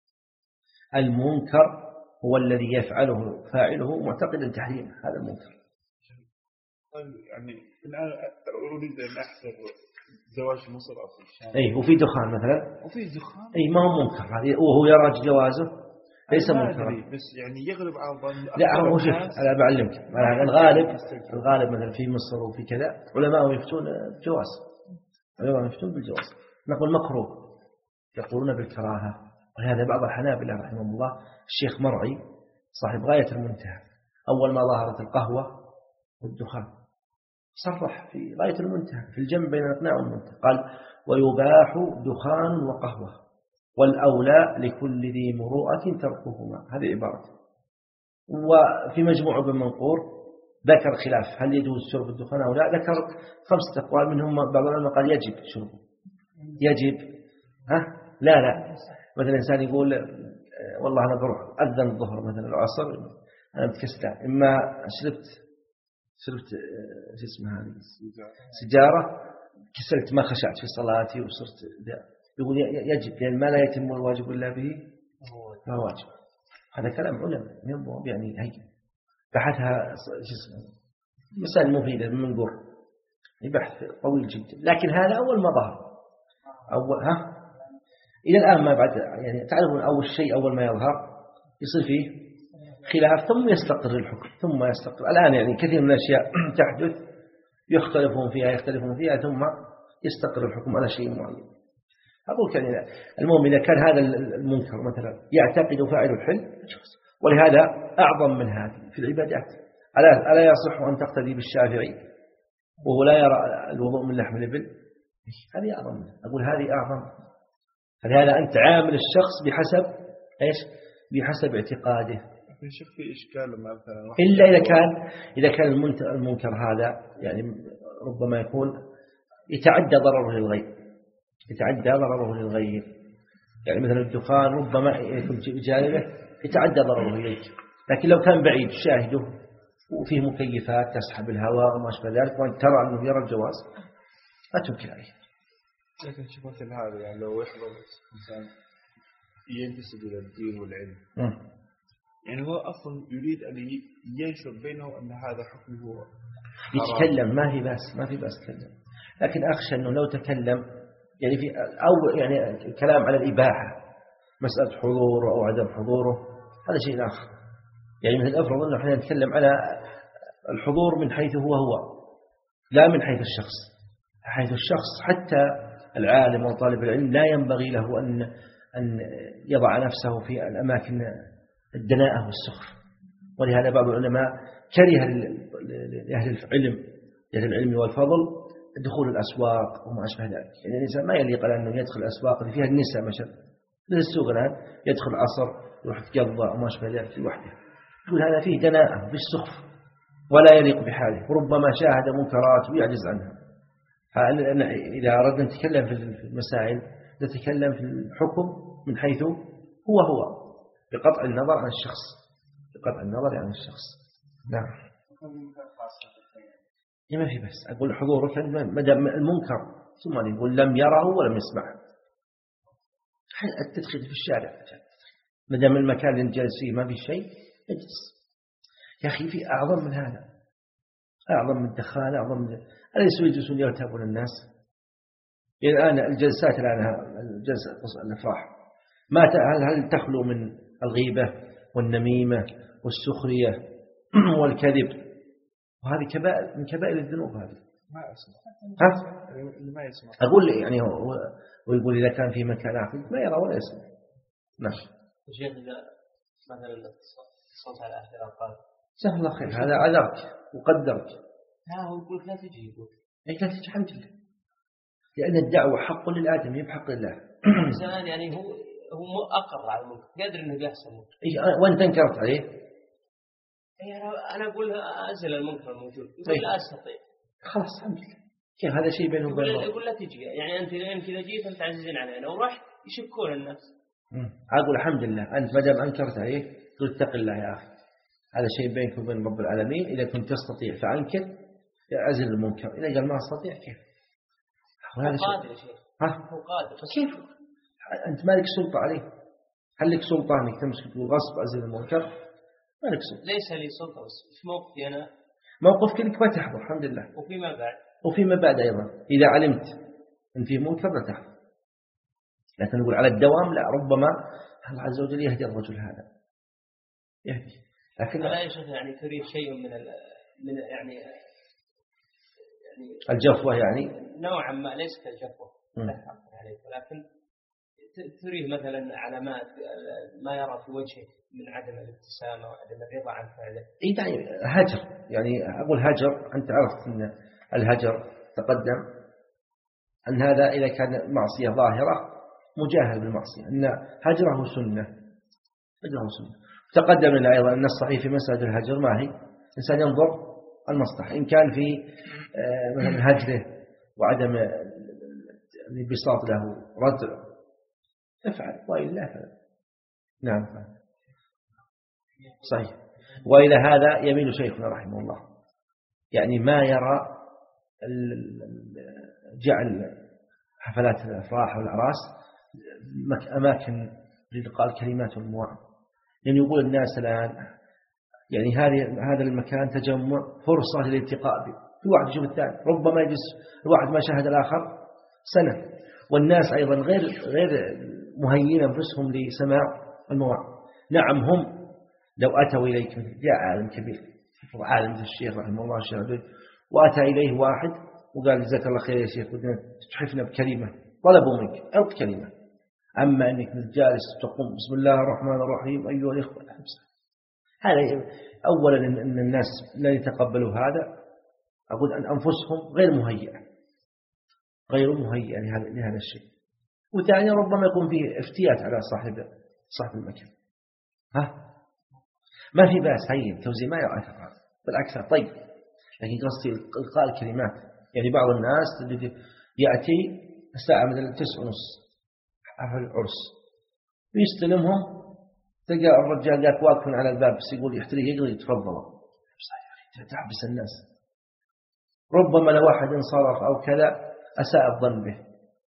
المنكر هو الذي يفعله فاعله معتقدا تحريمه، هذا المنكر. طيب يعني الآن أريد أن أحضر زواج في مصر أو في الشام. أي وفي دخان مثلا. وفي دخان. أي ما هو منكر هذه وهو يرى جوازه ليس منكرا. بس يعني يغلب على الظن. لا هو شوف أنا بعلمك الغالب الغالب مثلا في مصر وفي كذا علماء يفتون بالجواز، علماء يفتون بالجواز. نقول مكروه يقولون بالكراهة. ولهذا بعض الحنابلة رحمه الله الشيخ مرعي صاحب غاية المنتهى أول ما ظهرت القهوة والدخان صرح في غاية المنتهى في الجمع بين الإقناع والمنتهى قال ويباح دخان وقهوة والأولى لكل ذي مروءة تركهما. هذه عبارة. وفي مجموع ابن منقور ذكر خلاف هل يجوز شرب الدخان أو لا، ذكر خمسة أقوال منهم بعض العلماء قال يجب شربه يجب. ها لا لا مثلا إنسان يقول والله أنا بروح أذن الظهر مثلا العصر أنا متكسلان إما شربت شربت شو اسمها هذه سجارة كسلت ما خشعت في صلاتي وصرت ده. يقول يجب لأن ما لا يتم الواجب إلا به فهو واجب. هذا كلام علماء يعني هي بحثها مسائل مفيدة من منقور بحث طويل جدا. لكن هذا أول ما ظهر أول ها إلى الآن ما بعد يعني تعرفون أول شيء أول ما يظهر يصير فيه خلاف ثم يستقر الحكم ثم يستقر. الآن يعني كثير من الأشياء تحدث يختلفون فيها يختلفون فيها ثم يستقر الحكم على شيء معين. أقول كان المهم إذا كان هذا المنكر مثلا يعتقد فاعل الحل ولهذا أعظم من هذه في العبادات. ألا ألا يصح أن تقتدي بالشافعي وهو لا يرى الوضوء من لحم الإبل؟ هذه أعظم منها. أقول هذه أعظم. فلهذا أنت عامل الشخص بحسب إيش؟ بحسب اعتقاده. في شك في إشكال مثلا إلا إذا كان إذا كان المنكر هذا يعني ربما يكون يتعدى ضرره للغير يتعدى ضرره للغير. يعني مثلا الدخان ربما يكون بجانبه يتعدى ضرره إليك، لكن لو كان بعيد شاهده وفيه مكيفات تسحب الهواء وما أشبه ذلك وأنت ترى أنه يرى الجواز لا تنكر عليه. لكن شوف مثل هذا يعني لو يحضر إنسان ينتسب إلى الدين والعلم م. يعني هو أصلا يريد أن ينشر بينه أن هذا حكمه هو يتكلم، ما في بس ما في بس يتكلم، لكن أخشى أنه لو تكلم يعني في أو يعني كلام على الإباحة، مسألة حضوره أو عدم حضوره هذا شيء آخر. يعني مثل أفرض أنه احنا نتكلم على الحضور من حيث هو هو لا من حيث الشخص. حيث الشخص حتى العالم وطالب العلم لا ينبغي له أن أن يضع نفسه في الأماكن الدناءة والسخر. ولهذا بعض العلماء كره لأهل العلم لأهل العلم والفضل دخول الأسواق وما أشبه ذلك. يعني الإنسان ما يليق له أنه يدخل الأسواق اللي فيها النساء مثلا، مثل السوق الآن يدخل عصر يروح يتقضى وما أشبه ذلك لوحده، يقول هذا فيه دناءة فيه سخر ولا يليق بحاله، وربما شاهد منكرات ويعجز عنها. إذا أردنا نتكلم في المسائل نتكلم في الحكم من حيث هو هو بقطع النظر عن الشخص، بقطع النظر عن الشخص. نعم. ما في بس أقول حضورك مدام المنكر ثم يقول لم يره ولم يسمعه. التدخين في الشارع مدام المكان اللي جالس فيه ما في شيء اجلس. يا أخي في أعظم من هذا، أعظم من الدخان، أعظم من أليسوا يجلسون يرتابون الناس؟ يعني الآن الجلسات الآن الجلسة الأفراح ما هل هل تخلو من الغيبة والنميمة والسخرية والكذب؟ وهذه كبائر من كبائر الذنوب. هذه ما أسمع ها اللي ما يسمع أقول يعني هو ويقول إذا كان في مكان آخر ما يرى ولا يسمع. نعم. الشيخ إذا مثلا اتصلت على أهل الأوقات جزاه الله خير هذا عذرك وقدرك. ها هو يقول لا تجي، يقول إيش لا تجي الحمد لله، لأن الدعوة حق للآدم بحق الله. زمان يعني هو هو أقر على المنكر، قادر إنه يحصل منكر. إيه وأنت انكرت عليه؟ إيه أنا أقول أزل المنكر الموجود، يقول لا أستطيع. خلاص الحمد لله. كيف هذا شيء بينهم وبين الله؟ يقول لا تجي، يعني أنت أنت إذا جيت أنت عزيزين علينا ورحت يشكون الناس. أقول الحمد لله أنت ما دام أنكرت عليه قل اتق الله يا أخي، هذا شيء بينك وبين رب العالمين. إذا كنت تستطيع فأنكر أزل المنكر، إذا قال ما أستطيع كيف؟ هو قادر يا شيخ. ها؟ هو قادر كيف؟ أنت مالك سلطة عليه. هل لك سلطة أنك تمسك بالغصب أزل المنكر؟ مالك سلطة. ليس لي سلطة، بس في موقفي أنا موقفك لك ما تحضر الحمد لله. وفيما بعد وفيما بعد أيضا إذا علمت أن فيه منكر لا تحضر. لكن نقول على الدوام لا، ربما الله عز وجل يهدي الرجل هذا يهدي. لكن لا يا شيخ يعني تريد شيء من ال... من يعني يعني الجفوة، يعني نوعا ما ليس كالجفوة يعني، ولكن تريه مثلا علامات ما يرى في وجهه من عدم الابتسامة وعدم الرضا عن فعله. إيه يعني هجر، يعني أقول هجر. أنت عرفت أن الهجر تقدم أن هذا إذا كان معصية ظاهرة مجاهل بالمعصية أن هجره سنة، هجره سنة. تقدم لنا أيضا أن الصحيح في مسألة الهجر ما هي؟ إنسان ينظر المصلحة، إن كان في مثلا هجره وعدم الانبساط له ردع افعل، وإلا فعل. نعم صحيح. وإلى هذا يميل شيخنا رحمه الله، يعني ما يرى جعل حفلات الأفراح والأعراس أماكن لإلقاء الكلمات والمواعظ، لأن يعني يقول الناس الآن يعني هذه هذا المكان تجمع فرصة للالتقاء به. في واحد يشوف الثاني، ربما يجلس الواحد ما شاهد الآخر سنة، والناس أيضا غير غير مهيئين أنفسهم لسماع المواعظ. نعم هم لو أتوا إليك جاء عالم كبير عالم مثل الشيخ رحمه الله الشيخ عبد، وأتى إليه واحد وقال جزاك الله خير يا شيخ بدنا تحفنا بكلمة، طلبوا منك أو كلمة. أما أنك جالس تقوم بسم الله الرحمن الرحيم أيها الإخوة، هذا أولا أن الناس لا يتقبلوا هذا، أقول أن أنفسهم غير مهيئة غير مهيئة لهذا الشيء. وثانيا ربما يكون فيه افتيات على صاحب صاحب المكان. ها ما في بأس هين توزيع ما يعرف بالعكس طيب، لكن قصدي إلقاء الكلمات. يعني بعض الناس يأتي الساعة مثلا تسعة ونص حفل العرس ويستلمهم، تلقى الرجال جاك واقفين على الباب بس يقول يحتري يقدر يتفضلوا، تحبس الناس. ربما لو واحد انصرف أو كذا أساء الظن به،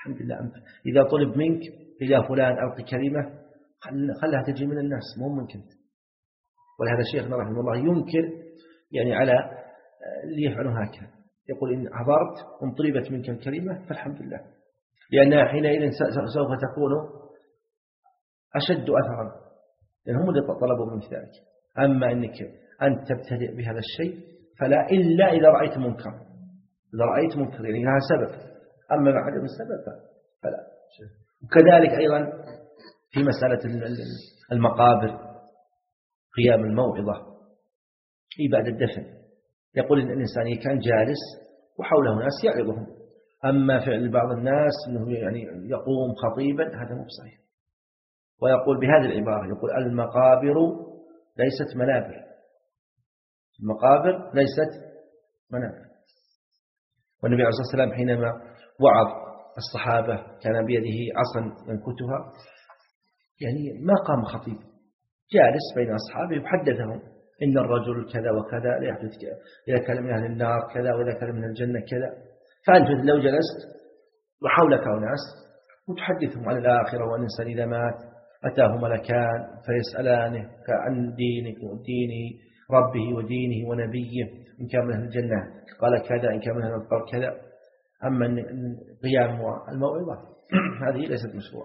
الحمد لله. أنت إذا طلب منك إلى فلان ألقي كلمة خلها تجي من الناس مو منك أنت. ولهذا شيخنا رحمه الله ينكر يعني على اللي يفعلون هكذا، يقول إن عبرت وان طلبت منك الكلمة فالحمد لله، لأنها حينئذ سوف تكون أشد أثرا، لأن هم اللي طلبوا منك ذلك. أما أنك أنت تبتدئ بهذا الشيء فلا، إلا إذا رأيت منكر، إذا رأيت منكر يعني لها سبب، أما مع عدم السبب فلا. وكذلك أيضا في مسألة المقابر، قيام الموعظة في بعد الدفن، يقول إن الإنسان كان جالس وحوله ناس يعظهم، أما فعل بعض الناس أنه يعني يقوم خطيبا هذا مو صحيح. ويقول بهذه العبارة، يقول المقابر ليست منابر، المقابر ليست منابر. والنبي عليه الصلاة والسلام حينما وعظ الصحابة كان بيده عصا ينكتها، يعني ما قام خطيب، جالس بين أصحابه يحدثهم إن الرجل كذا وكذا لا يحدث كذا، إذا كان من أهل النار كذا، وإذا كان من الجنة كذا. فأنت لو جلست وحولك أناس وتحدثهم عن الآخرة، وأن الإنسان إذا مات أتاه ملكان فيسألانه عن دينك ودين ربه ودينه ونبيه، إن كان من أهل الجنة قال كذا، إن كان من أهل النار كذا. أما قيام الموعظة هذه ليست مشروعة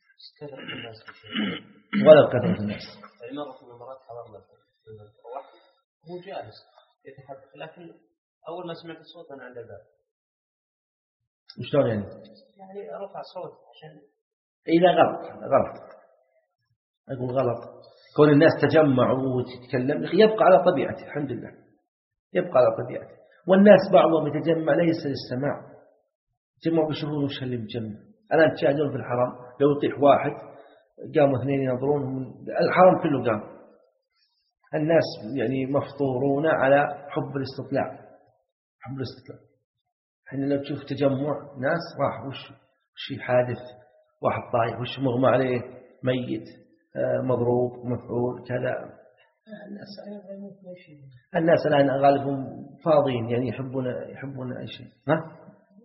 ولا كثرة الناس. مرة من المرات حضرنا هو جالس يتحدث، لكن أول ما سمعت الصوت أنا عند الباب. وشلون يعني؟ يعني رفع صوت عشان إلى غلط غلط أقول غلط. كون الناس تجمعوا وتتكلم يبقى على طبيعته، الحمد لله يبقى على طبيعته. والناس بعضهم يتجمع ليس للسماع، يتجمعوا بيشوفون وش اللي مجمع. الآن تشاهدون في الحرم لو يطيح واحد قاموا اثنين ينظرون، الحرم كله قام. الناس يعني مفطورون على حب الاستطلاع، حب الاستطلاع. حين لو تشوف تجمع ناس راح وش وش حادث، واحد طايح وش مغمى عليه، ميت، مضروب، مفعول كذا. الناس الناس الآن غالبهم فاضيين، يعني يحبون يحبون أي شيء. ها؟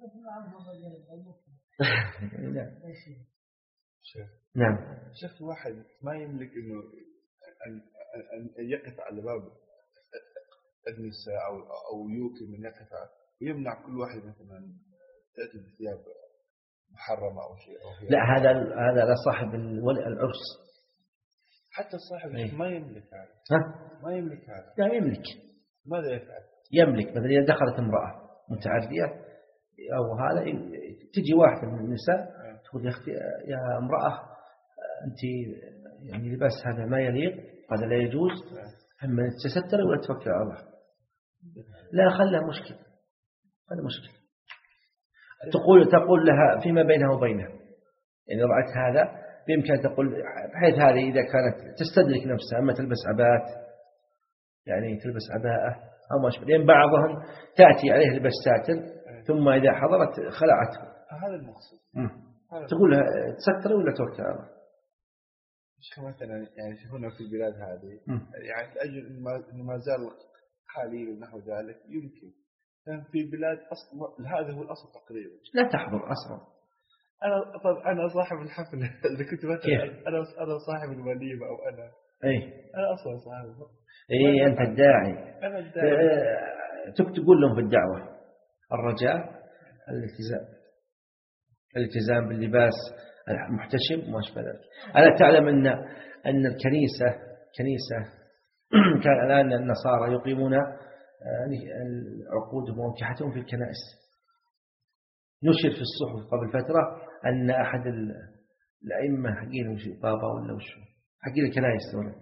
نعم. نعم. شخص واحد ما يملك إنه أن يقف على باب النساء أو أو يوكل من يقف ويمنع كل واحد مثلا تأتي بثياب محرمة أو شيء أو لا، هذا هذا لا صاحب العرس. حتى صاحب ما يملك هذا. ها؟ ما يملك هذا. لا يملك. ماذا يفعل؟ يملك مثلا إذا دخلت امرأة متعرية أو هذا، تجي واحدة من النساء تقول يا أختي يا امرأة أنت يعني لباس هذا ما يليق، هذا لا يجوز، أما تستر ولا توكل على الله. لا خلها مشكلة، هذا مشكلة. تقول تقول لها فيما بينها وبينها، يعني رأت هذا بإمكان تقول بحيث هذه إذا كانت تستدرك نفسها، أما تلبس عباءة يعني تلبس عباءة أو ما شابه، لأن بعضهم تأتي عليه لبس ساتر ثم إذا حضرت خلعته. هذا المقصود. تقول لها تستر ولا توكل على الله. مش مثلا يعني هنا في البلاد هذه م. يعني لأجل إنه ما زال قليل ونحو ذلك يمكن، لأن في بلاد أصل هذا هو الأصل تقريبا لا تحضر أصلا. أنا طب أنا صاحب الحفلة إذا كنت مثلا أنا أنا صاحب الوليمة أو أنا أي أنا أصلا صاحب. إيه أنت الداعي. أنا الداعي. تقول لهم في الدعوة الرجاء الالتزام، الالتزام باللباس المحتشم وما شابه ذلك. ألا تعلم أن أن الكنيسة كنيسة كان الآن النصارى يقيمون عقودهم ومنكحتهم في الكنائس. نشر في الصحف قبل فترة أن أحد الأئمة حقين وش بابا ولا وش حقين الكنائس ولا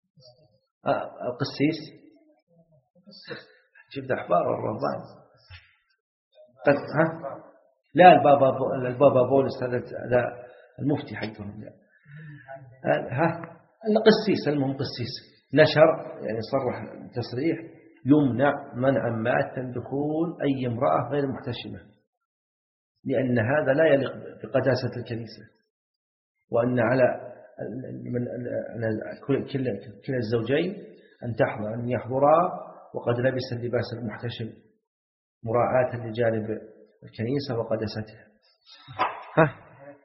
القسيس، شفت أحبار الرهبان ها لا البابا البابا بولس هذا هذا المفتي حقهم لا. ها القسيس المهم قسيس نشر يعني صرح تصريح يمنع منعا باتا دخول أي امرأة غير محتشمة، لأن هذا لا يليق بقداسة الكنيسة، وأن على كل الزوجين أن تحضر أن يحضرا وقد لبس اللباس المحتشم مراعاة لجانب الكنيسة وقداستها. ها؟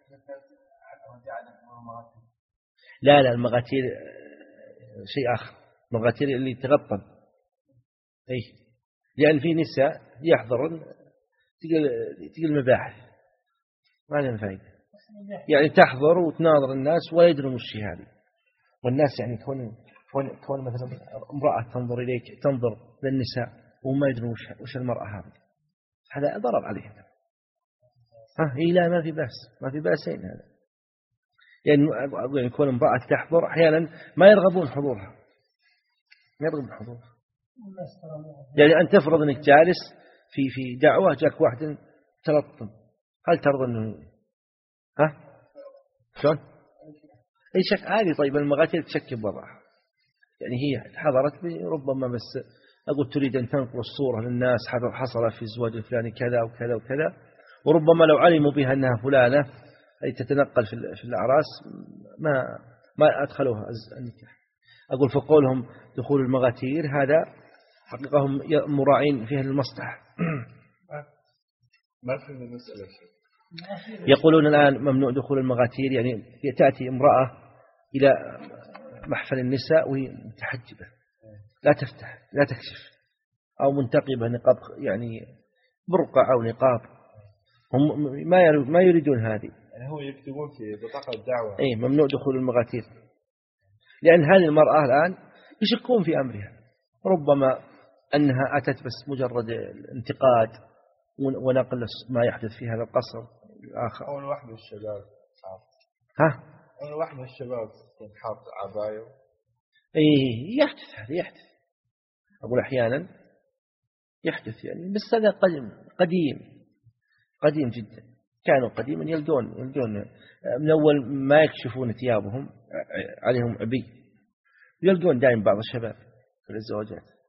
لا لا المغاتير شيء آخر، المغاتير اللي تغطن، أي لأن في نساء يحضرن تلقى المباحث ما لهم فائدة، يعني تحضر وتناظر الناس ولا يدرون وش هذه، والناس يعني كون كون كون مثلا امرأة تنظر إليك تنظر للنساء وما يدرون وش وش المرأة هذه، هذا ضرر عليهم. ها إيه لا ما في بأس، ما في بأسين هذا، يعني أقول يكون امرأة تحضر أحيانا ما يرغبون حضورها، ما يرغبون حضورها، يعني أن تفرض أنك جالس في في دعوة جاك واحد تلطم، هل ترضى أنه ها شلون؟ أي شك عادي. طيب المغاتير تشكل وضعها، يعني هي حضرت ربما بس أقول تريد أن تنقل الصورة للناس حصل في الزواج الفلاني كذا وكذا وكذا، وربما لو علموا بها أنها فلانة أي تتنقل في الأعراس ما ما أدخلوها النكاح. أقول فقولهم دخول المغاتير هذا حقيقة هم مراعين فيها المصلحة. ما في المسألة شيء. يقولون الآن ممنوع دخول المغاتير، يعني تأتي امرأة إلى محفل النساء وهي متحجبة لا تفتح لا تكشف، أو منتقبة نقاب يعني برقع أو نقاب، هم ما ما يريدون هذه. يعني هو يكتبون في بطاقة الدعوة أي ممنوع دخول المغاتير، لأن هذه المرأة الآن يشكون في أمرها، ربما أنها أتت بس مجرد انتقاد ونقل ما يحدث في هذا القصر الآخر. أول واحد من الشباب ها أول واحد من الشباب تكون حاط عباية. إيه يحدث هذا يحدث، أقول أحيانا يحدث يعني، بس هذا قديم قديم قديم جدا، كانوا قديما يلقون يلقون من أول ما يكشفون ثيابهم عليهم عبي، يلقون دائما بعض الشباب في الزواجات.